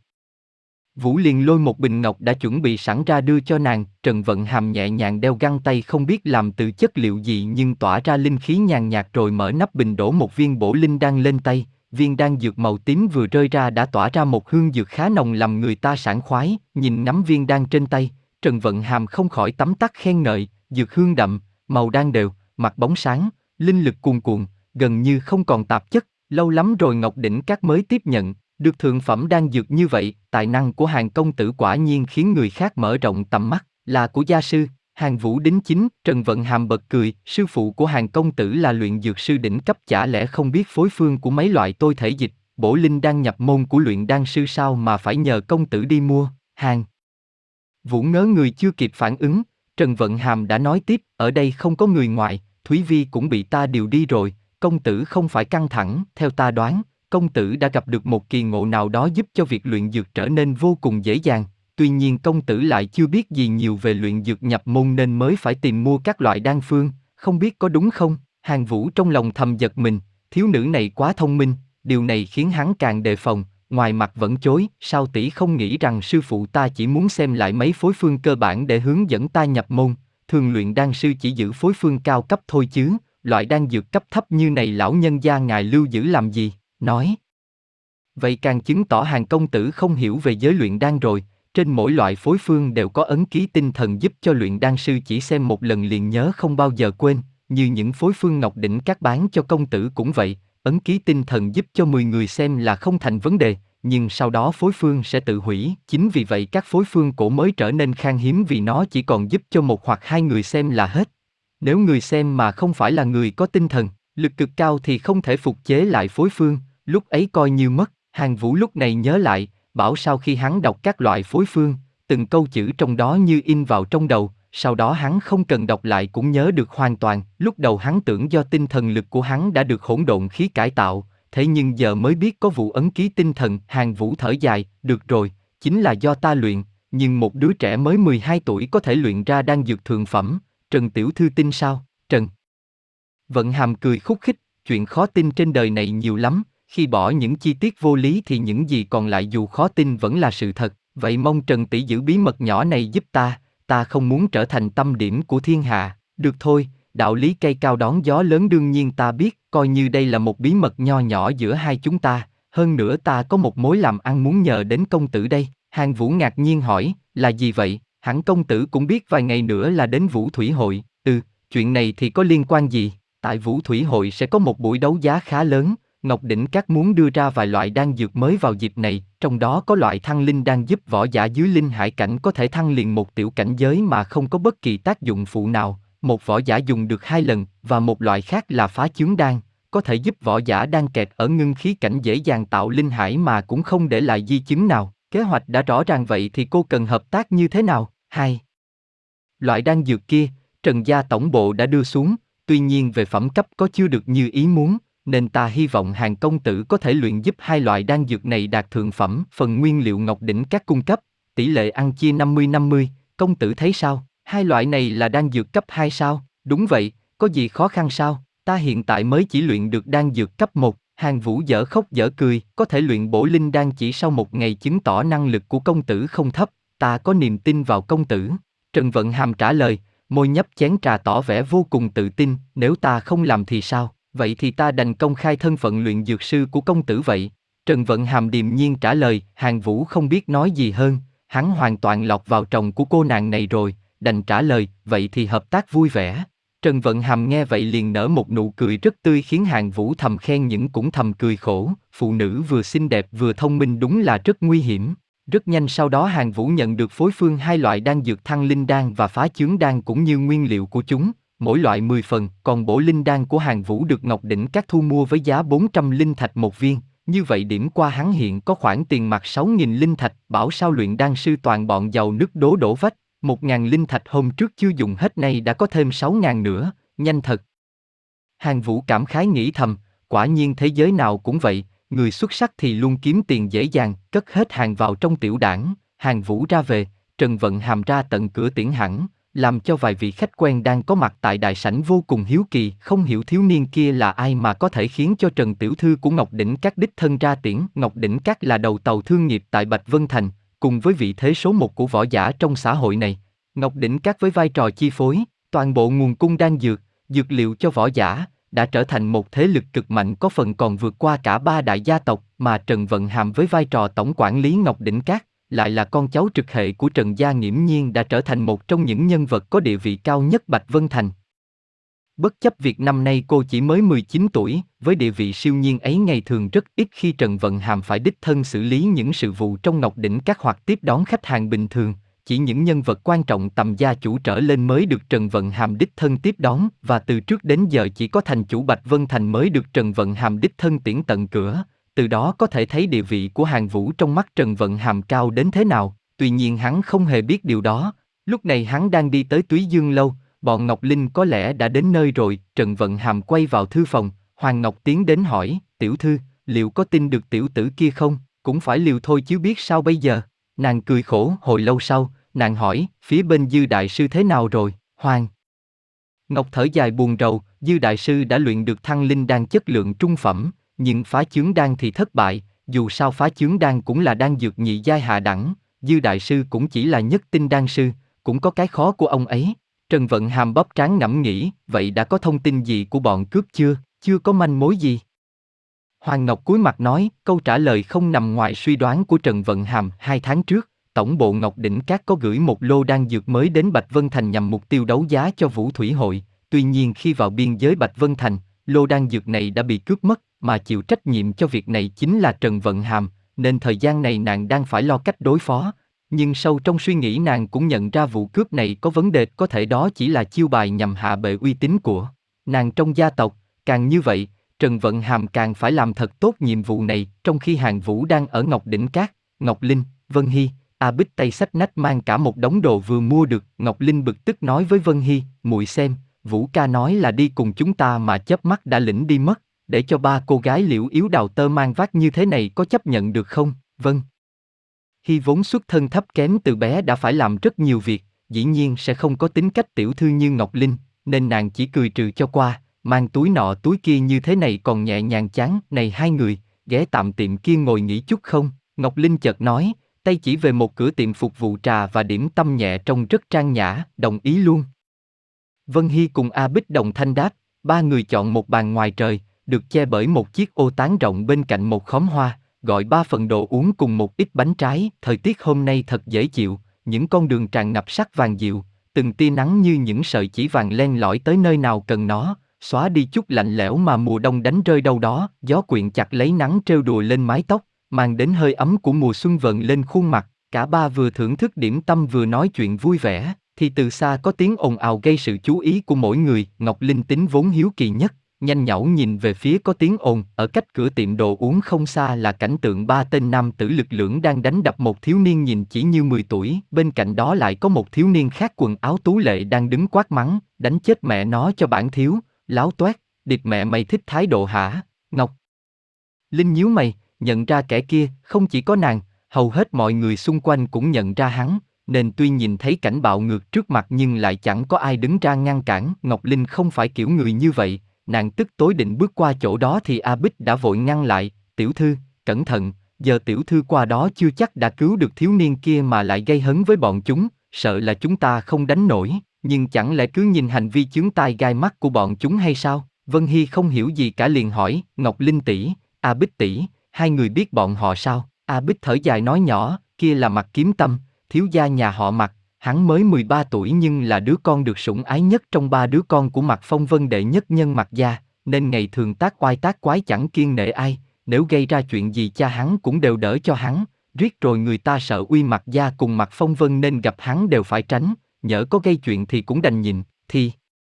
Vũ liền lôi một bình ngọc đã chuẩn bị sẵn ra đưa cho nàng. Trần Vận Hàm nhẹ nhàng đeo găng tay không biết làm từ chất liệu gì nhưng tỏa ra linh khí nhàn nhạt rồi mở nắp bình đổ một viên bổ linh đan lên tay. Viên đan dược màu tím vừa rơi ra đã tỏa ra một hương dược khá nồng làm người ta sảng khoái. Nhìn ngắm viên đan trên tay, Trần Vận Hàm không khỏi tấm tắc khen ngợi, dược hương đậm, màu đan đều, mặt bóng sáng, linh lực cuồn cuộn, gần như không còn tạp chất. Lâu lắm rồi Ngọc Đỉnh Cát mới tiếp nhận được thượng phẩm đan dược như vậy. Tài năng của Hàn công tử quả nhiên khiến người khác mở rộng tầm mắt, là của gia sư. Hàn Vũ đính chính. Trần Vận Hàm bật cười, sư phụ của Hàn công tử là luyện dược sư đỉnh cấp, chả lẽ không biết phối phương của mấy loại tôi thể dịch, bổ linh đan nhập môn của luyện đan sư sao mà phải nhờ công tử đi mua. Hàn Vũ ngớ người chưa kịp phản ứng, Trần Vận Hàm đã nói tiếp, ở đây không có người ngoài, Thúy Vi cũng bị ta điều đi rồi, công tử không phải căng thẳng. Theo ta đoán, công tử đã gặp được một kỳ ngộ nào đó giúp cho việc luyện dược trở nên vô cùng dễ dàng. Tuy nhiên công tử lại chưa biết gì nhiều về luyện dược nhập môn nên mới phải tìm mua các loại đan phương, không biết có đúng không? Hàn Vũ trong lòng thầm giật mình, thiếu nữ này quá thông minh, điều này khiến hắn càng đề phòng, ngoài mặt vẫn chối, sao tỷ không nghĩ rằng sư phụ ta chỉ muốn xem lại mấy phối phương cơ bản để hướng dẫn ta nhập môn, thường luyện đan sư chỉ giữ phối phương cao cấp thôi chứ, loại đan dược cấp thấp như này lão nhân gia ngài lưu giữ làm gì? Nói vậy càng chứng tỏ Hàn công tử không hiểu về giới luyện đan rồi. Trên mỗi loại phối phương đều có ấn ký tinh thần giúp cho luyện đan sư chỉ xem một lần liền nhớ không bao giờ quên, như những phối phương Ngọc Đỉnh Cát bán cho công tử cũng vậy, ấn ký tinh thần giúp cho mười người xem là không thành vấn đề, nhưng sau đó phối phương sẽ tự hủy. Chính vì vậy các phối phương cổ mới trở nên khan hiếm vì nó chỉ còn giúp cho một hoặc hai người xem là hết. Nếu người xem mà không phải là người có tinh thần, lực cực cao thì không thể phục chế lại phối phương, lúc ấy coi như mất. Hàn Vũ lúc này nhớ lại, bảo sau khi hắn đọc các loại phối phương, từng câu chữ trong đó như in vào trong đầu, sau đó hắn không cần đọc lại cũng nhớ được hoàn toàn. Lúc đầu hắn tưởng do tinh thần lực của hắn đã được hỗn độn khí cải tạo, thế nhưng giờ mới biết có vụ ấn ký tinh thần. Hàng Vũ thở dài, được rồi, chính là do ta luyện, nhưng một đứa trẻ mới mười hai tuổi có thể luyện ra đan dược thượng phẩm, Trần tiểu thư tin sao? Trần Vận Hàm cười khúc khích, chuyện khó tin trên đời này nhiều lắm, khi bỏ những chi tiết vô lý thì những gì còn lại dù khó tin vẫn là sự thật, vậy mong Trần tỷ giữ bí mật nhỏ này giúp ta, ta không muốn trở thành tâm điểm của thiên hạ. Được thôi, đạo lý cây cao đón gió lớn đương nhiên ta biết, coi như đây là một bí mật nho nhỏ giữa hai chúng ta, hơn nữa ta có một mối làm ăn muốn nhờ đến công tử đây. Hàng Vũ ngạc nhiên hỏi, là gì vậy? Hẳn công tử cũng biết vài ngày nữa là đến Vũ Thủy Hội. Ừ, chuyện này thì có liên quan gì? Tại Vũ Thủy Hội sẽ có một buổi đấu giá khá lớn, Ngọc Đỉnh Các muốn đưa ra vài loại đan dược mới vào dịp này, trong đó có loại thăng linh đan giúp võ giả dưới linh hải cảnh có thể thăng liền một tiểu cảnh giới mà không có bất kỳ tác dụng phụ nào, một võ giả dùng được hai lần, và một loại khác là phá chướng đan, có thể giúp võ giả đang kẹt ở ngưng khí cảnh dễ dàng tạo linh hải mà cũng không để lại di chứng nào. Kế hoạch đã rõ ràng vậy thì cô cần hợp tác như thế nào? Hai loại đan dược kia, Trần gia tổng bộ đã đưa xuống, tuy nhiên về phẩm cấp có chưa được như ý muốn, nên ta hy vọng Hàng công tử có thể luyện giúp hai loại đan dược này đạt thượng phẩm. Phần nguyên liệu Ngọc Đỉnh Các cung cấp, tỷ lệ ăn chia năm mươi năm mươi, công tử thấy sao? Hai loại này là đan dược cấp hai sao? Đúng vậy, có gì khó khăn sao? Ta hiện tại mới chỉ luyện được đan dược cấp một. Hàng Vũ dở khóc dở cười, có thể luyện bổ linh đan chỉ sau một ngày chứng tỏ năng lực của công tử không thấp, ta có niềm tin vào công tử. Trần Vận Hàm trả lời, môi nhấp chén trà tỏ vẻ vô cùng tự tin, nếu ta không làm thì sao? Vậy thì ta đành công khai thân phận luyện dược sư của công tử vậy. Trần Vận Hàm điềm nhiên trả lời, Hàng Vũ không biết nói gì hơn, hắn hoàn toàn lọt vào tròng của cô nàng này rồi, đành trả lời, vậy thì hợp tác vui vẻ. Trần Vận Hàm nghe vậy liền nở một nụ cười rất tươi khiến Hàng Vũ thầm khen những cũng thầm cười khổ, phụ nữ vừa xinh đẹp vừa thông minh đúng là rất nguy hiểm. Rất nhanh sau đó Hàng Vũ nhận được phối phương hai loại đan dược thăng linh đan và phá chướng đan cũng như nguyên liệu của chúng, mỗi loại mười phần, còn bổ linh đan của Hàng Vũ được Ngọc Đỉnh Các thu mua với giá bốn trăm linh thạch một viên, như vậy điểm qua hắn hiện có khoản tiền mặt sáu nghìn linh thạch, bảo sao luyện đan sư toàn bọn giàu nứt đố đổ vách, một nghìn linh thạch hôm trước chưa dùng hết nay đã có thêm sáu ngàn nữa, nhanh thật. Hàng Vũ cảm khái nghĩ thầm, quả nhiên thế giới nào cũng vậy, người xuất sắc thì luôn kiếm tiền dễ dàng, cất hết hàng vào trong tiểu đảng. Hàng Vũ ra về, Trần Vận Hàm ra tận cửa tiễn hẳn, làm cho vài vị khách quen đang có mặt tại đại sảnh vô cùng hiếu kỳ, không hiểu thiếu niên kia là ai mà có thể khiến cho Trần tiểu thư của Ngọc Đỉnh Các đích thân ra tiễn. Ngọc Đỉnh Các là đầu tàu thương nghiệp tại Bạch Vân Thành, cùng với vị thế số một của võ giả trong xã hội này. Ngọc Đỉnh Các với vai trò chi phối toàn bộ nguồn cung đan dược, dược liệu cho võ giả, đã trở thành một thế lực cực mạnh, có phần còn vượt qua cả ba đại gia tộc, mà Trần Vận Hàm với vai trò tổng quản lý Ngọc Đỉnh Các, lại là con cháu trực hệ của Trần gia, nghiễm nhiên đã trở thành một trong những nhân vật có địa vị cao nhất Bạch Vân Thành. Bất chấp việc năm nay cô chỉ mới mười chín tuổi, với địa vị siêu nhiên ấy ngày thường rất ít khi Trần Vận Hàm phải đích thân xử lý những sự vụ trong Ngọc Đỉnh Các hoặc tiếp đón khách hàng bình thường. Chỉ những nhân vật quan trọng tầm gia chủ trở lên mới được Trần Vận Hàm đích thân tiếp đón, và từ trước đến giờ chỉ có thành chủ Bạch Vân Thành mới được Trần Vận Hàm đích thân tiễn tận cửa. Từ đó có thể thấy địa vị của Hàng Vũ trong mắt Trần Vận Hàm cao đến thế nào. Tuy nhiên hắn không hề biết điều đó. Lúc này hắn đang đi tới Túy Dương Lâu, bọn Ngọc Linh có lẽ đã đến nơi rồi. Trần Vận Hàm quay vào thư phòng, Hoàng Ngọc tiến đến hỏi, tiểu thư, liệu có tin được tiểu tử kia không? Cũng phải liều thôi chứ biết sao bây giờ. Nàng cười khổ. Hồi lâu sau, nàng hỏi, phía bên Dư đại sư thế nào rồi? Hoàng Ngọc thở dài buồn rầu, Dư đại sư đã luyện được thăng linh đan chất lượng trung phẩm, nhưng phá chướng đan thì thất bại. Dù sao phá chướng đan cũng là đan dược nhị giai hạ đẳng, Dư đại sư cũng chỉ là nhất tinh đan sư, cũng có cái khó của ông ấy. Trần Vận Hàm bóp trán ngẫm nghĩ, vậy đã có thông tin gì của bọn cướp chưa? Chưa có manh mối gì. Hoàng Ngọc cúi mặt nói, câu trả lời không nằm ngoài suy đoán của Trần Vận Hàm. Hai tháng trước, tổng bộ Ngọc Đỉnh Các có gửi một lô đan dược mới đến Bạch Vân Thành nhằm mục tiêu đấu giá cho Vũ Thủy Hội. Tuy nhiên khi vào biên giới Bạch Vân Thành, lô đan dược này đã bị cướp mất, mà chịu trách nhiệm cho việc này chính là Trần Vận Hàm, nên thời gian này nàng đang phải lo cách đối phó. Nhưng sâu trong suy nghĩ nàng cũng nhận ra vụ cướp này có vấn đề, có thể đó chỉ là chiêu bài nhằm hạ bệ uy tín của nàng trong gia tộc. Càng như vậy, Trần Vận Hàm càng phải làm thật tốt nhiệm vụ này. Trong khi Hàng Vũ đang ở Ngọc Đỉnh Các, Ngọc Linh, Vân Hy, A Bích tay xách nách mang cả một đống đồ vừa mua được. Ngọc Linh bực tức nói với Vân Hy, muội xem, Vũ ca nói là đi cùng chúng ta mà chớp mắt đã lĩnh đi mất. để cho ba cô gái Liễu Yếu đào tơ mang vác như thế này có chấp nhận được không? Vâng. Hy vốn xuất thân thấp kém từ bé đã phải làm rất nhiều việc, dĩ nhiên sẽ không có tính cách tiểu thư như Ngọc Linh, nên nàng chỉ cười trừ cho qua, mang túi nọ túi kia như thế này còn nhẹ nhàng chán. Này hai người, ghé tạm tiệm kia ngồi nghỉ chút không? Ngọc Linh chợt nói, tay chỉ về một cửa tiệm phục vụ trà và điểm tâm nhẹ trông rất trang nhã, đồng ý luôn. Vân Hy cùng A Bích đồng thanh đáp, ba người chọn một bàn ngoài trời, được che bởi một chiếc ô tán rộng bên cạnh một khóm hoa, gọi ba phần đồ uống cùng một ít bánh trái. Thời tiết hôm nay thật dễ chịu, những con đường tràn ngập sắc vàng dịu, từng tia nắng như những sợi chỉ vàng len lỏi tới nơi nào cần nó, xóa đi chút lạnh lẽo mà mùa đông đánh rơi đâu đó. Gió quyện chặt lấy nắng trêu đùa lên mái tóc, mang đến hơi ấm của mùa xuân vần lên khuôn mặt. Cả ba vừa thưởng thức điểm tâm vừa nói chuyện vui vẻ, thì từ xa có tiếng ồn ào gây sự chú ý của mỗi người. Ngọc Linh tính vốn hiếu kỳ nhất, nhanh nhảu nhìn về phía có tiếng ồn. Ở cách cửa tiệm đồ uống không xa là cảnh tượng ba tên nam tử lực lưỡng đang đánh đập một thiếu niên nhìn chỉ như mười tuổi. Bên cạnh đó lại có một thiếu niên khác quần áo tú lệ đang đứng quát mắng, đánh chết mẹ nó cho bản thiếu, láo toét, địt mẹ mày thích thái độ hả? Ngọc Linh nhíu mày, nhận ra kẻ kia, không chỉ có nàng, hầu hết mọi người xung quanh cũng nhận ra hắn, nên tuy nhìn thấy cảnh bạo ngược trước mặt nhưng lại chẳng có ai đứng ra ngăn cản. Ngọc Linh không phải kiểu người như vậy, nàng tức tối định bước qua chỗ đó thì A Bích đã vội ngăn lại, tiểu thư, cẩn thận, giờ tiểu thư qua đó chưa chắc đã cứu được thiếu niên kia mà lại gây hấn với bọn chúng, sợ là chúng ta không đánh nổi, nhưng chẳng lẽ cứ nhìn hành vi chướng tai gai mắt của bọn chúng hay sao? Vân Hy không hiểu gì cả liền hỏi, Ngọc Linh tỷ, A Bích tỷ, hai người biết bọn họ sao? A Bích thở dài nói nhỏ, kia là Mạc Kiếm Tâm, thiếu gia nhà họ Mạc, hắn mới mười ba tuổi nhưng là đứa con được sủng ái nhất trong ba đứa con của Mạc Phong Vân đệ nhất nhân Mạc gia, nên ngày thường tác oai tác quái chẳng kiêng nể ai, nếu gây ra chuyện gì cha hắn cũng đều đỡ cho hắn, riết rồi người ta sợ uy Mạc gia cùng Mạc Phong Vân nên gặp hắn đều phải tránh, nhỡ có gây chuyện thì cũng đành nhìn, thì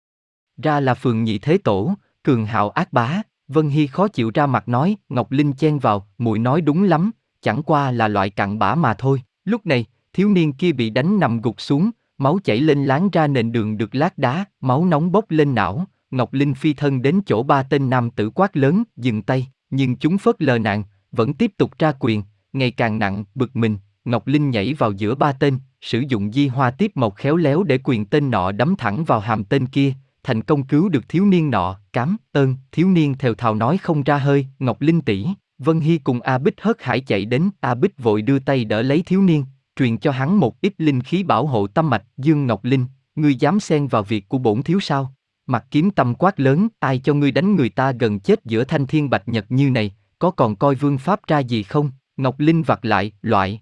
ra là Phường Nhị Thế Tổ, cường hào ác bá. Vân Hy khó chịu ra mặt nói, Ngọc Linh chen vào, muội nói đúng lắm, chẳng qua là loại cặn bã mà thôi. Lúc này, thiếu niên kia bị đánh nằm gục xuống, máu chảy lên láng ra nền đường được lát đá, máu nóng bốc lên não. Ngọc Linh phi thân đến chỗ ba tên nam tử quát lớn, dừng tay, nhưng chúng phớt lờ nàng, vẫn tiếp tục ra quyền, ngày càng nặng. Bực mình, Ngọc Linh nhảy vào giữa ba tên, sử dụng di hoa tiếp mộc khéo léo để quyền tên nọ đấm thẳng vào hàm tên kia, thành công cứu được thiếu niên nọ. Cám ơn. Thiếu niên thều thào nói không ra hơi, Ngọc Linh tỷ. Vân Hy cùng A Bích hớt hải chạy đến, A Bích vội đưa tay đỡ lấy thiếu niên, truyền cho hắn một ít linh khí bảo hộ tâm mạch. Dương Ngọc Linh, ngươi dám xen vào việc của bổn thiếu sao? Mạc Kiếm Tâm quát lớn, ai cho ngươi đánh người ta gần chết giữa thanh thiên bạch nhật như này, có còn coi vương pháp ra gì không? Ngọc Linh vặt lại, loại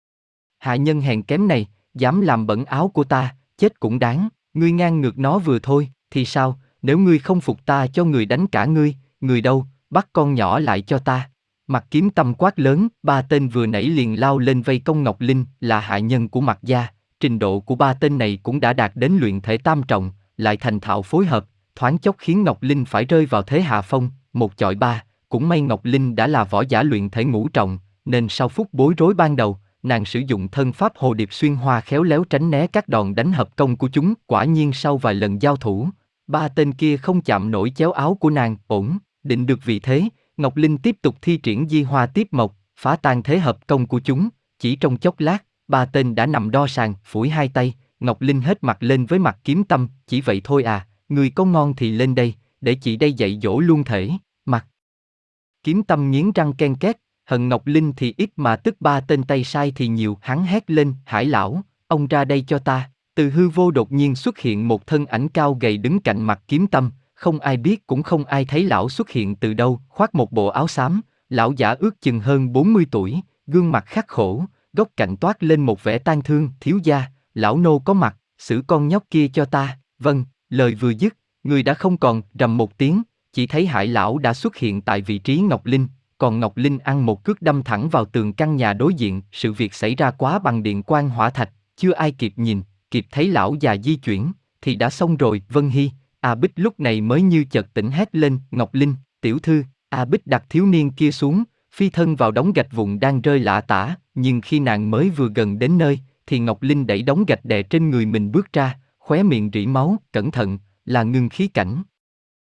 hạ nhân hèn kém này, dám làm bẩn áo của ta, chết cũng đáng. Ngươi ngang ngược nó vừa thôi, thì sao, nếu ngươi không phục ta cho người đánh cả ngươi, người đâu, bắt con nhỏ lại cho ta. Mạc Kiếm Tâm quát lớn, ba tên vừa nãy liền lao lên vây công Ngọc Linh, là hạ nhân của Mạc gia, trình độ của ba tên này cũng đã đạt đến luyện thể tam trọng, lại thành thạo phối hợp, thoáng chốc khiến Ngọc Linh phải rơi vào thế hạ phong, một chọi ba. Cũng may Ngọc Linh đã là võ giả luyện thể ngũ trọng, nên sau phút bối rối ban đầu, nàng sử dụng thân pháp hồ điệp xuyên hoa khéo léo tránh né các đòn đánh hợp công của chúng. Quả nhiên sau vài lần giao thủ, ba tên kia không chạm nổi chéo áo của nàng. Ổn định được vị thế, Ngọc Linh tiếp tục thi triển di hoa tiếp mộc, phá tan thế hợp công của chúng. Chỉ trong chốc lát, ba tên đã nằm đo sàn, phủi hai tay. Ngọc Linh hết mặt lên với Mạc Kiếm Tâm, chỉ vậy thôi à, người có ngon thì lên đây, để chị đây dạy dỗ luôn thể. Mạc Kiếm Tâm nghiến răng ken két, hận Ngọc Linh thì ít mà tức ba tên tay sai thì nhiều. Hắn hét lên, Hải lão, ông ra đây cho ta. Từ hư vô đột nhiên xuất hiện một thân ảnh cao gầy đứng cạnh Mạc Kiếm Tâm, không ai biết cũng không ai thấy lão xuất hiện từ đâu, khoác một bộ áo xám. Lão giả ước chừng hơn bốn mươi tuổi, gương mặt khắc khổ, góc cạnh toát lên một vẻ tang thương. Thiếu gia, lão nô có mặt, xử con nhóc kia cho ta. Vâng. Lời vừa dứt, người đã không còn. Rầm một tiếng, chỉ thấy Hải lão đã xuất hiện tại vị trí Ngọc Linh, còn Ngọc Linh ăn một cước đâm thẳng vào tường căn nhà đối diện. Sự việc xảy ra quá bằng điện quang hỏa thạch, chưa ai kịp nhìn, kịp thấy lão già di chuyển, thì đã xong rồi. Vân Hy, A Bích lúc này mới như chợt tỉnh hét lên, Ngọc Linh, tiểu thư. A Bích đặt thiếu niên kia xuống, phi thân vào đống gạch vụn đang rơi lả tả, nhưng khi nàng mới vừa gần đến nơi, thì Ngọc Linh đẩy đống gạch đè trên người mình bước ra, khóe miệng rỉ máu. Cẩn thận, là ngưng khí cảnh.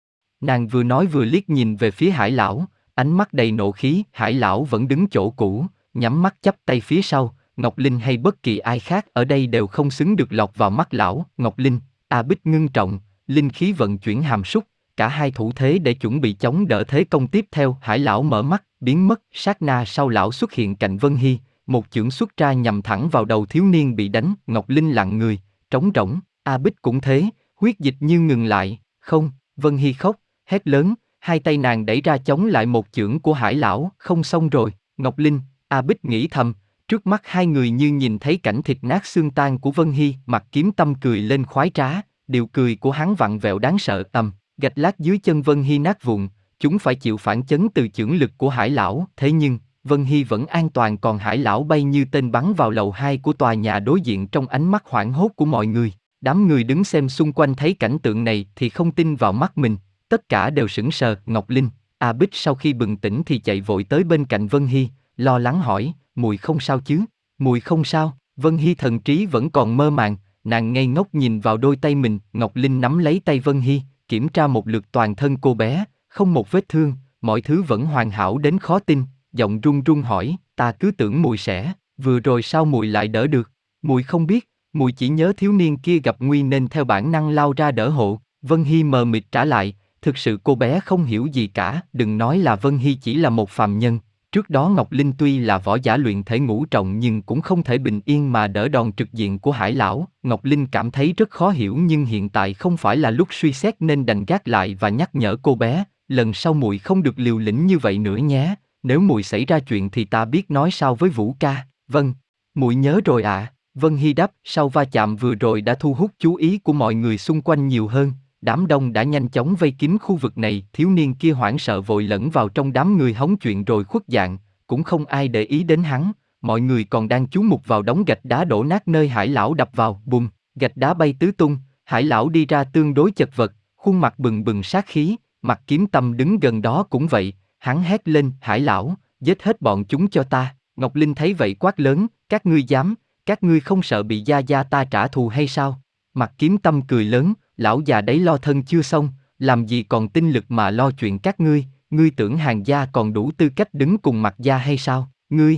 Nàng vừa nói vừa liếc nhìn về phía Hải lão, ánh mắt đầy nộ khí. Hải lão vẫn đứng chỗ cũ, nhắm mắt chắp tay phía sau. Ngọc Linh hay bất kỳ ai khác ở đây đều không xứng được lọt vào mắt lão. Ngọc Linh, A Bích ngưng trọng, linh khí vận chuyển hàm súc, cả hai thủ thế để chuẩn bị chống đỡ thế công tiếp theo. Hải lão mở mắt, biến mất. Sát na sau lão xuất hiện cạnh Vân Hy, một chưởng xuất ra nhằm thẳng vào đầu thiếu niên bị đánh. Ngọc Linh lặng người, trống rỗng. A Bích cũng thế, huyết dịch như ngừng lại. Không, Vân Hy khóc, hét lớn, hai tay nàng đẩy ra chống lại một chưởng của Hải lão. Không xong rồi. Ngọc Linh, A Bích nghĩ thầm. Trước mắt hai người như nhìn thấy cảnh thịt nát xương tan của Vân Hy. Mặt Kiếm Tâm cười lên khoái trá, điệu cười của hắn vặn vẹo đáng sợ. Ầm, gạch lát dưới chân Vân Hy nát vụn, chúng phải chịu phản chấn từ chưởng lực của Hải lão. Thế nhưng Vân Hy vẫn an toàn, còn Hải lão bay như tên bắn vào lầu hai của tòa nhà đối diện. Trong ánh mắt hoảng hốt của mọi người, đám người đứng xem xung quanh thấy cảnh tượng này thì không tin vào mắt mình, tất cả đều sững sờ. Ngọc Linh, A Bích sau khi bừng tỉnh thì chạy vội tới bên cạnh Vân Hy, lo lắng hỏi, mùi không sao chứ? Mùi không sao? Vân Hy thần trí vẫn còn mơ màng, nàng ngây ngốc nhìn vào đôi tay mình. Ngọc Linh nắm lấy tay Vân Hy, kiểm tra một lượt toàn thân cô bé, không một vết thương, mọi thứ vẫn hoàn hảo đến khó tin. Giọng run run hỏi, ta cứ tưởng mùi sẽ, vừa rồi sao mùi lại đỡ được? Mùi không biết, mùi chỉ nhớ thiếu niên kia gặp nguy nên theo bản năng lao ra đỡ hộ. Vân Hy mờ mịt trả lại, thực sự cô bé không hiểu gì cả. Đừng nói là Vân Hy chỉ là một phàm nhân. Trước đó Ngọc Linh tuy là võ giả luyện thể ngũ trọng nhưng cũng không thể bình yên mà đỡ đòn trực diện của Hải lão. Ngọc Linh cảm thấy rất khó hiểu nhưng hiện tại không phải là lúc suy xét nên đành gác lại và nhắc nhở cô bé, lần sau muội không được liều lĩnh như vậy nữa nhé. Nếu muội xảy ra chuyện thì ta biết nói sao với Vũ ca. Vâng, muội nhớ rồi ạ. À. Vân Hy đáp. Sau va chạm vừa rồi đã thu hút chú ý của mọi người xung quanh nhiều hơn. Đám đông đã nhanh chóng vây kín khu vực này. Thiếu niên kia hoảng sợ vội lẫn vào trong đám người hóng chuyện rồi khuất dạng, cũng không ai để ý đến hắn. Mọi người còn đang chú mục vào đống gạch đá đổ nát nơi Hải lão đập vào. Bùm, gạch đá bay tứ tung. Hải lão đi ra tương đối chật vật, khuôn mặt bừng bừng sát khí. Mặt Kiếm Tâm đứng gần đó cũng vậy, hắn hét lên, Hải lão, giết hết bọn chúng cho ta. Ngọc Linh thấy vậy quát lớn, các ngươi dám, các ngươi không sợ bị gia gia ta trả thù hay sao? Mặt Kiếm Tâm cười lớn, lão già đấy lo thân chưa xong, làm gì còn tinh lực mà lo chuyện các ngươi, ngươi tưởng Hàn gia còn đủ tư cách đứng cùng Mặt gia hay sao, ngươi?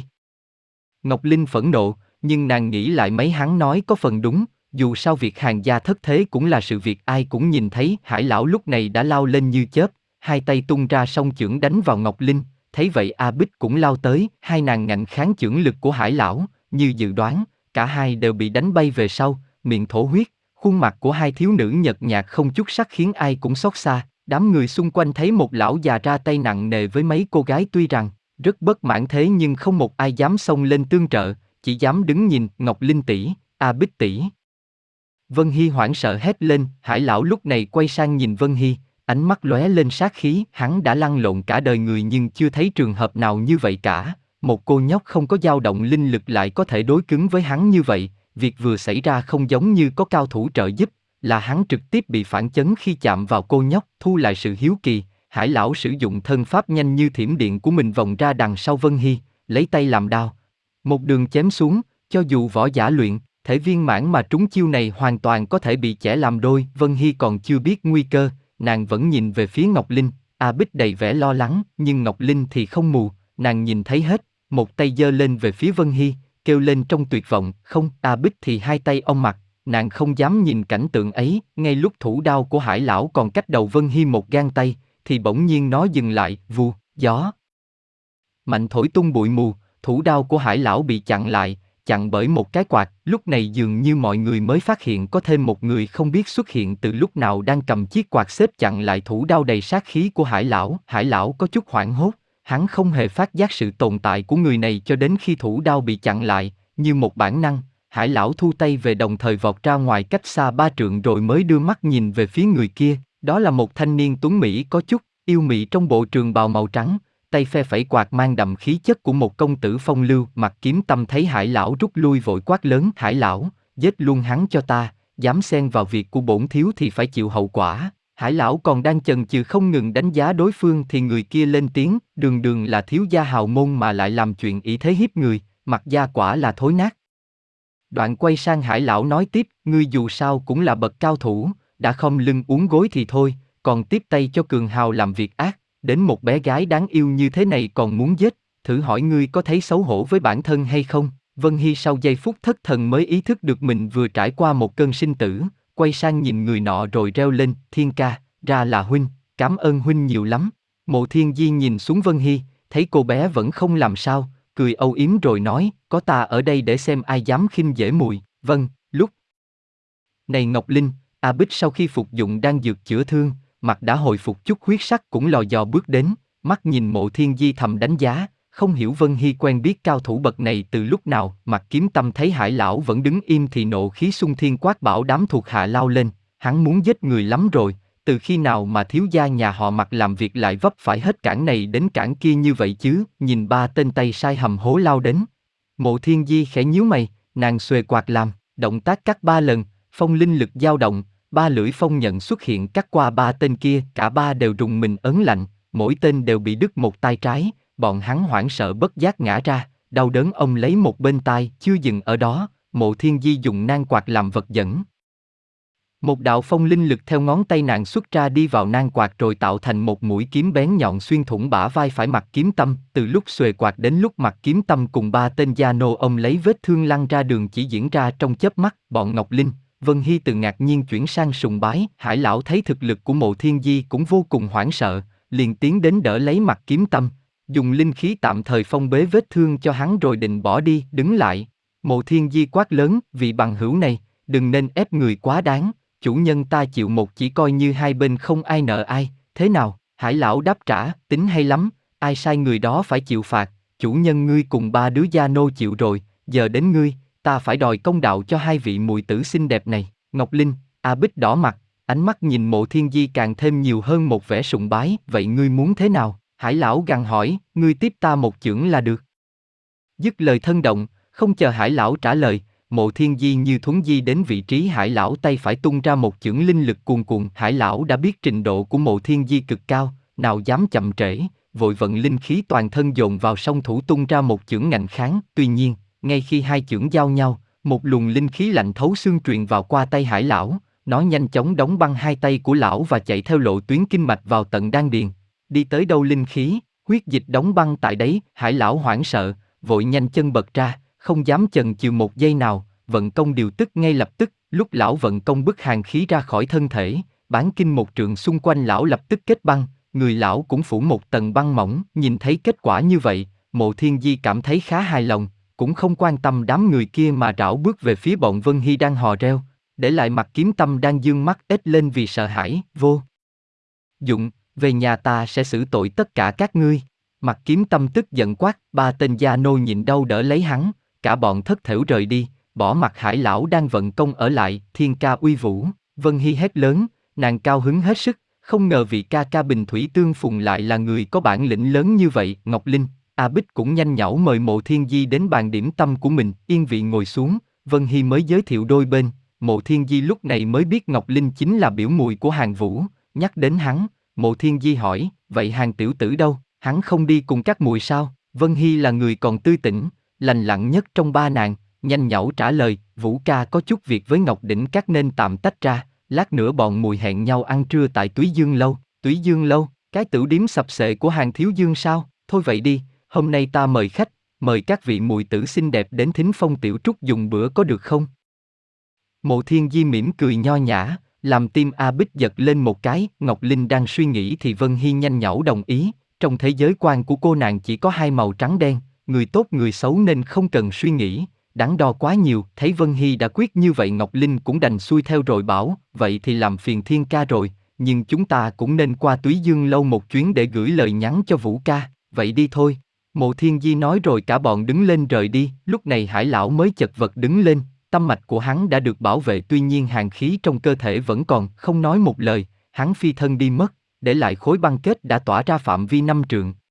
Ngọc Linh phẫn nộ, nhưng nàng nghĩ lại mấy hắn nói có phần đúng, dù sao việc Hàn gia thất thế cũng là sự việc ai cũng nhìn thấy. Hải lão lúc này đã lao lên như chớp, hai tay tung ra song chưởng đánh vào Ngọc Linh. Thấy vậy A Bích cũng lao tới, hai nàng ngạnh kháng chưởng lực của Hải lão, như dự đoán, cả hai đều bị đánh bay về sau, miệng thổ huyết. Khuôn mặt của hai thiếu nữ nhợt nhạt không chút sắc khiến ai cũng xót xa. Đám người xung quanh thấy một lão già ra tay nặng nề với mấy cô gái tuy rằng rất bất mãn thế nhưng không một ai dám xông lên tương trợ, chỉ dám đứng nhìn. Ngọc Linh tỷ, A Bích tỷ. Vân Hy hoảng sợ hét lên. Hải lão lúc này quay sang nhìn Vân Hy, ánh mắt lóe lên sát khí. Hắn đã lăn lộn cả đời người nhưng chưa thấy trường hợp nào như vậy cả. Một cô nhóc không có dao động linh lực lại có thể đối cứng với hắn như vậy. Việc vừa xảy ra không giống như có cao thủ trợ giúp, là hắn trực tiếp bị phản chấn khi chạm vào cô nhóc. Thu lại sự hiếu kỳ, Hải lão sử dụng thân pháp nhanh như thiểm điện của mình vòng ra đằng sau Vân Hy, lấy tay làm đao, một đường chém xuống. Cho dù võ giả luyện thể viên mãn mà trúng chiêu này hoàn toàn có thể bị chẻ làm đôi. Vân Hy còn chưa biết nguy cơ, nàng vẫn nhìn về phía Ngọc Linh. A Bích đầy vẻ lo lắng, nhưng Ngọc Linh thì không mù, nàng nhìn thấy hết, một tay giơ lên về phía Vân Hy, kêu lên trong tuyệt vọng, không. A Bích thì hai tay ôm mặt, nàng không dám nhìn cảnh tượng ấy. Ngay lúc thủ đao của Hải lão còn cách đầu Vân Hy một gang tay, thì bỗng nhiên nó dừng lại. Vù, gió mạnh thổi tung bụi mù, thủ đao của Hải lão bị chặn lại, chặn bởi một cái quạt. Lúc này dường như mọi người mới phát hiện có thêm một người không biết xuất hiện từ lúc nào đang cầm chiếc quạt xếp chặn lại thủ đao đầy sát khí của Hải lão. Hải lão có chút hoảng hốt, hắn không hề phát giác sự tồn tại của người này cho đến khi thủ đao bị chặn lại. Như một bản năng, Hải lão thu tay về đồng thời vọt ra ngoài cách xa ba trượng rồi mới đưa mắt nhìn về phía người kia. Đó là một thanh niên tuấn mỹ có chút yêu mị trong bộ trường bào màu trắng, tay phe phẩy quạt mang đậm khí chất của một công tử phong lưu. Mặt Kiếm Tâm thấy Hải lão rút lui vội quát lớn, Hải lão, giết luôn hắn cho ta, dám xen vào việc của bổn thiếu thì phải chịu hậu quả. Hải lão còn đang chần chừ không ngừng đánh giá đối phương thì người kia lên tiếng, đường đường là thiếu gia hào môn mà lại làm chuyện ỷ thế hiếp người, Mặt gia quả là thối nát. Đoạn quay sang Hải lão nói tiếp, ngươi dù sao cũng là bậc cao thủ, đã khom lưng uốn gối thì thôi, còn tiếp tay cho cường hào làm việc ác, đến một bé gái đáng yêu như thế này còn muốn giết, thử hỏi ngươi có thấy xấu hổ với bản thân hay không? Vân Hy sau giây phút thất thần mới ý thức được mình vừa trải qua một cơn sinh tử, quay sang nhìn người nọ rồi reo lên, Thiên ca, ra là huynh, cảm ơn huynh nhiều lắm. Mộ Thiên Di nhìn xuống Vân Hy, thấy cô bé vẫn không làm sao, cười âu yếm rồi nói, có ta ở đây để xem ai dám khinh dễ mùi. Vâng, lúc này Ngọc Linh, A Bích sau khi phục dụng đan dược chữa thương, mặt đã hồi phục chút huyết sắc cũng lò dò bước đến, mắt nhìn Mộ Thiên Di thầm đánh giá, không hiểu Vân Hy quen biết cao thủ bậc này từ lúc nào. Mặt Kiếm Tâm thấy Hải lão vẫn đứng im thì nộ khí xung thiên quát bảo đám thuộc hạ lao lên, hắn muốn giết người lắm rồi, từ khi nào mà thiếu gia nhà họ Mặt làm việc lại vấp phải hết cản này đến cản kia như vậy chứ? Nhìn ba tên tay sai hầm hố lao đến, Mộ Thiên Di khẽ nhíu mày, nàng xuề quạt làm, động tác cắt ba lần, phong linh lực dao động, ba lưỡi phong nhận xuất hiện cắt qua ba tên kia, cả ba đều rùng mình ấn lạnh, mỗi tên đều bị đứt một tay trái, bọn hắn hoảng sợ bất giác ngã ra, đau đớn ông lấy một bên tai, chưa dừng ở đó, Mộ Thiên Di dùng nang quạt làm vật dẫn. Một đạo phong linh lực theo ngón tay nàng xuất ra đi vào nang quạt rồi tạo thành một mũi kiếm bén nhọn xuyên thủng bả vai phải Mặt Kiếm Tâm. Từ lúc xuề quạt đến lúc Mặt Kiếm Tâm cùng ba tên gia nô ông lấy vết thương lăn ra đường chỉ diễn ra trong chớp mắt. Bọn Ngọc Linh, Vân Hy từ ngạc nhiên chuyển sang sùng bái. Hải lão thấy thực lực của Mộ Thiên Di cũng vô cùng hoảng sợ, liền tiến đến đỡ lấy Mặt Kiếm Tâm, dùng linh khí tạm thời phong bế vết thương cho hắn rồi định bỏ đi. Đứng lại, Mộ Thiên Di quát lớn, vị bằng hữu này, đừng nên ép người quá đáng. Chủ nhân ta chịu một chỉ coi như hai bên không ai nợ ai, thế nào? Hải lão đáp trả, tính hay lắm, ai sai người đó phải chịu phạt, chủ nhân ngươi cùng ba đứa gia nô chịu rồi, giờ đến ngươi, ta phải đòi công đạo cho hai vị muội tử xinh đẹp này. Ngọc Linh, A Bích đỏ mặt, ánh mắt nhìn Mộ Thiên Di càng thêm nhiều hơn một vẻ sùng bái, vậy ngươi muốn thế nào? Hải lão gằn hỏi, ngươi tiếp ta một chưởng là được. Dứt lời thân động, không chờ Hải lão trả lời, Mộ Thiên Di như thuấn di đến vị trí Hải lão, tay phải tung ra một chưởng linh lực cuồn cuộn. Hải lão đã biết trình độ của Mộ Thiên Di cực cao, nào dám chậm trễ, vội vận linh khí toàn thân dồn vào song thủ tung ra một chưởng ngạnh kháng. Tuy nhiên, ngay khi hai chưởng giao nhau, một luồng linh khí lạnh thấu xương truyền vào qua tay Hải lão, nó nhanh chóng đóng băng hai tay của lão và chạy theo lộ tuyến kinh mạch vào tận đan điền. Đi tới đâu linh khí, huyết dịch đóng băng tại đấy. Hải lão hoảng sợ, vội nhanh chân bật ra, không dám chần chừ một giây nào, vận công điều tức ngay lập tức. Lúc lão vận công bức hàn khí ra khỏi thân thể, bán kinh một trượng xung quanh lão lập tức kết băng, người lão cũng phủ một tầng băng mỏng. Nhìn thấy kết quả như vậy, Mộ Thiên Di cảm thấy khá hài lòng, cũng không quan tâm đám người kia mà rảo bước về phía bọn Vân Hy đang hò reo, để lại Mặt Kiếm Tâm đang dương mắt ếch lên vì sợ hãi. Vô dụng, về nhà ta sẽ xử tội tất cả các ngươi. Mặt Kiếm Tâm tức giận quát, ba tên gia nô nhịn đau đỡ lấy hắn, cả bọn thất thểu rời đi, bỏ mặc Hải lão đang vận công ở lại. Thiên ca uy vũ, Vân Hy hét lớn, nàng cao hứng hết sức, không ngờ vị ca ca bình thủy tương phùng lại là người có bản lĩnh lớn như vậy. Ngọc Linh, A Bích cũng nhanh nhảu mời Mộ Thiên Di đến bàn điểm tâm của mình, yên vị ngồi xuống. Vân Hy mới giới thiệu đôi bên, Mộ Thiên Di lúc này mới biết Ngọc Linh chính là biểu mùi của Hàn Vũ. Nhắc đến hắn, Mộ Thiên Di hỏi, vậy Hàn tiểu tử đâu, hắn không đi cùng các muội sao? Vân Hy là người còn tươi tỉnh, lành lặn nhất trong ba nàng, nhanh nhảu trả lời, Vũ ca có chút việc với Ngọc Đỉnh Các nên tạm tách ra, lát nữa bọn mùi hẹn nhau ăn trưa tại Túy Dương lâu. Túy Dương lâu, cái tửu điếm sập sệ của Hàn thiếu dương sao? Thôi vậy đi, hôm nay ta mời khách, mời các vị muội tử xinh đẹp đến thính phong tiểu trúc dùng bữa có được không? Mộ Thiên Di mỉm cười nho nhã, làm tim A Bích giật lên một cái. Ngọc Linh đang suy nghĩ thì Vân Hy nhanh nhảu đồng ý, trong thế giới quan của cô nàng chỉ có hai màu trắng đen, người tốt người xấu nên không cần suy nghĩ, đắn đo quá nhiều. Thấy Vân Hy đã quyết như vậy, Ngọc Linh cũng đành xuôi theo rồi bảo, vậy thì làm phiền Thiên ca rồi, nhưng chúng ta cũng nên qua Túy Dương lâu một chuyến để gửi lời nhắn cho Vũ ca. Vậy đi thôi. Mộ Thiên Di nói rồi cả bọn đứng lên rời đi. Lúc này Hải lão mới chật vật đứng lên, tâm mạch của hắn đã được bảo vệ, tuy nhiên hàn khí trong cơ thể vẫn còn. Không nói một lời, hắn phi thân đi mất, để lại khối băng kết đã tỏa ra phạm vi năm trượng.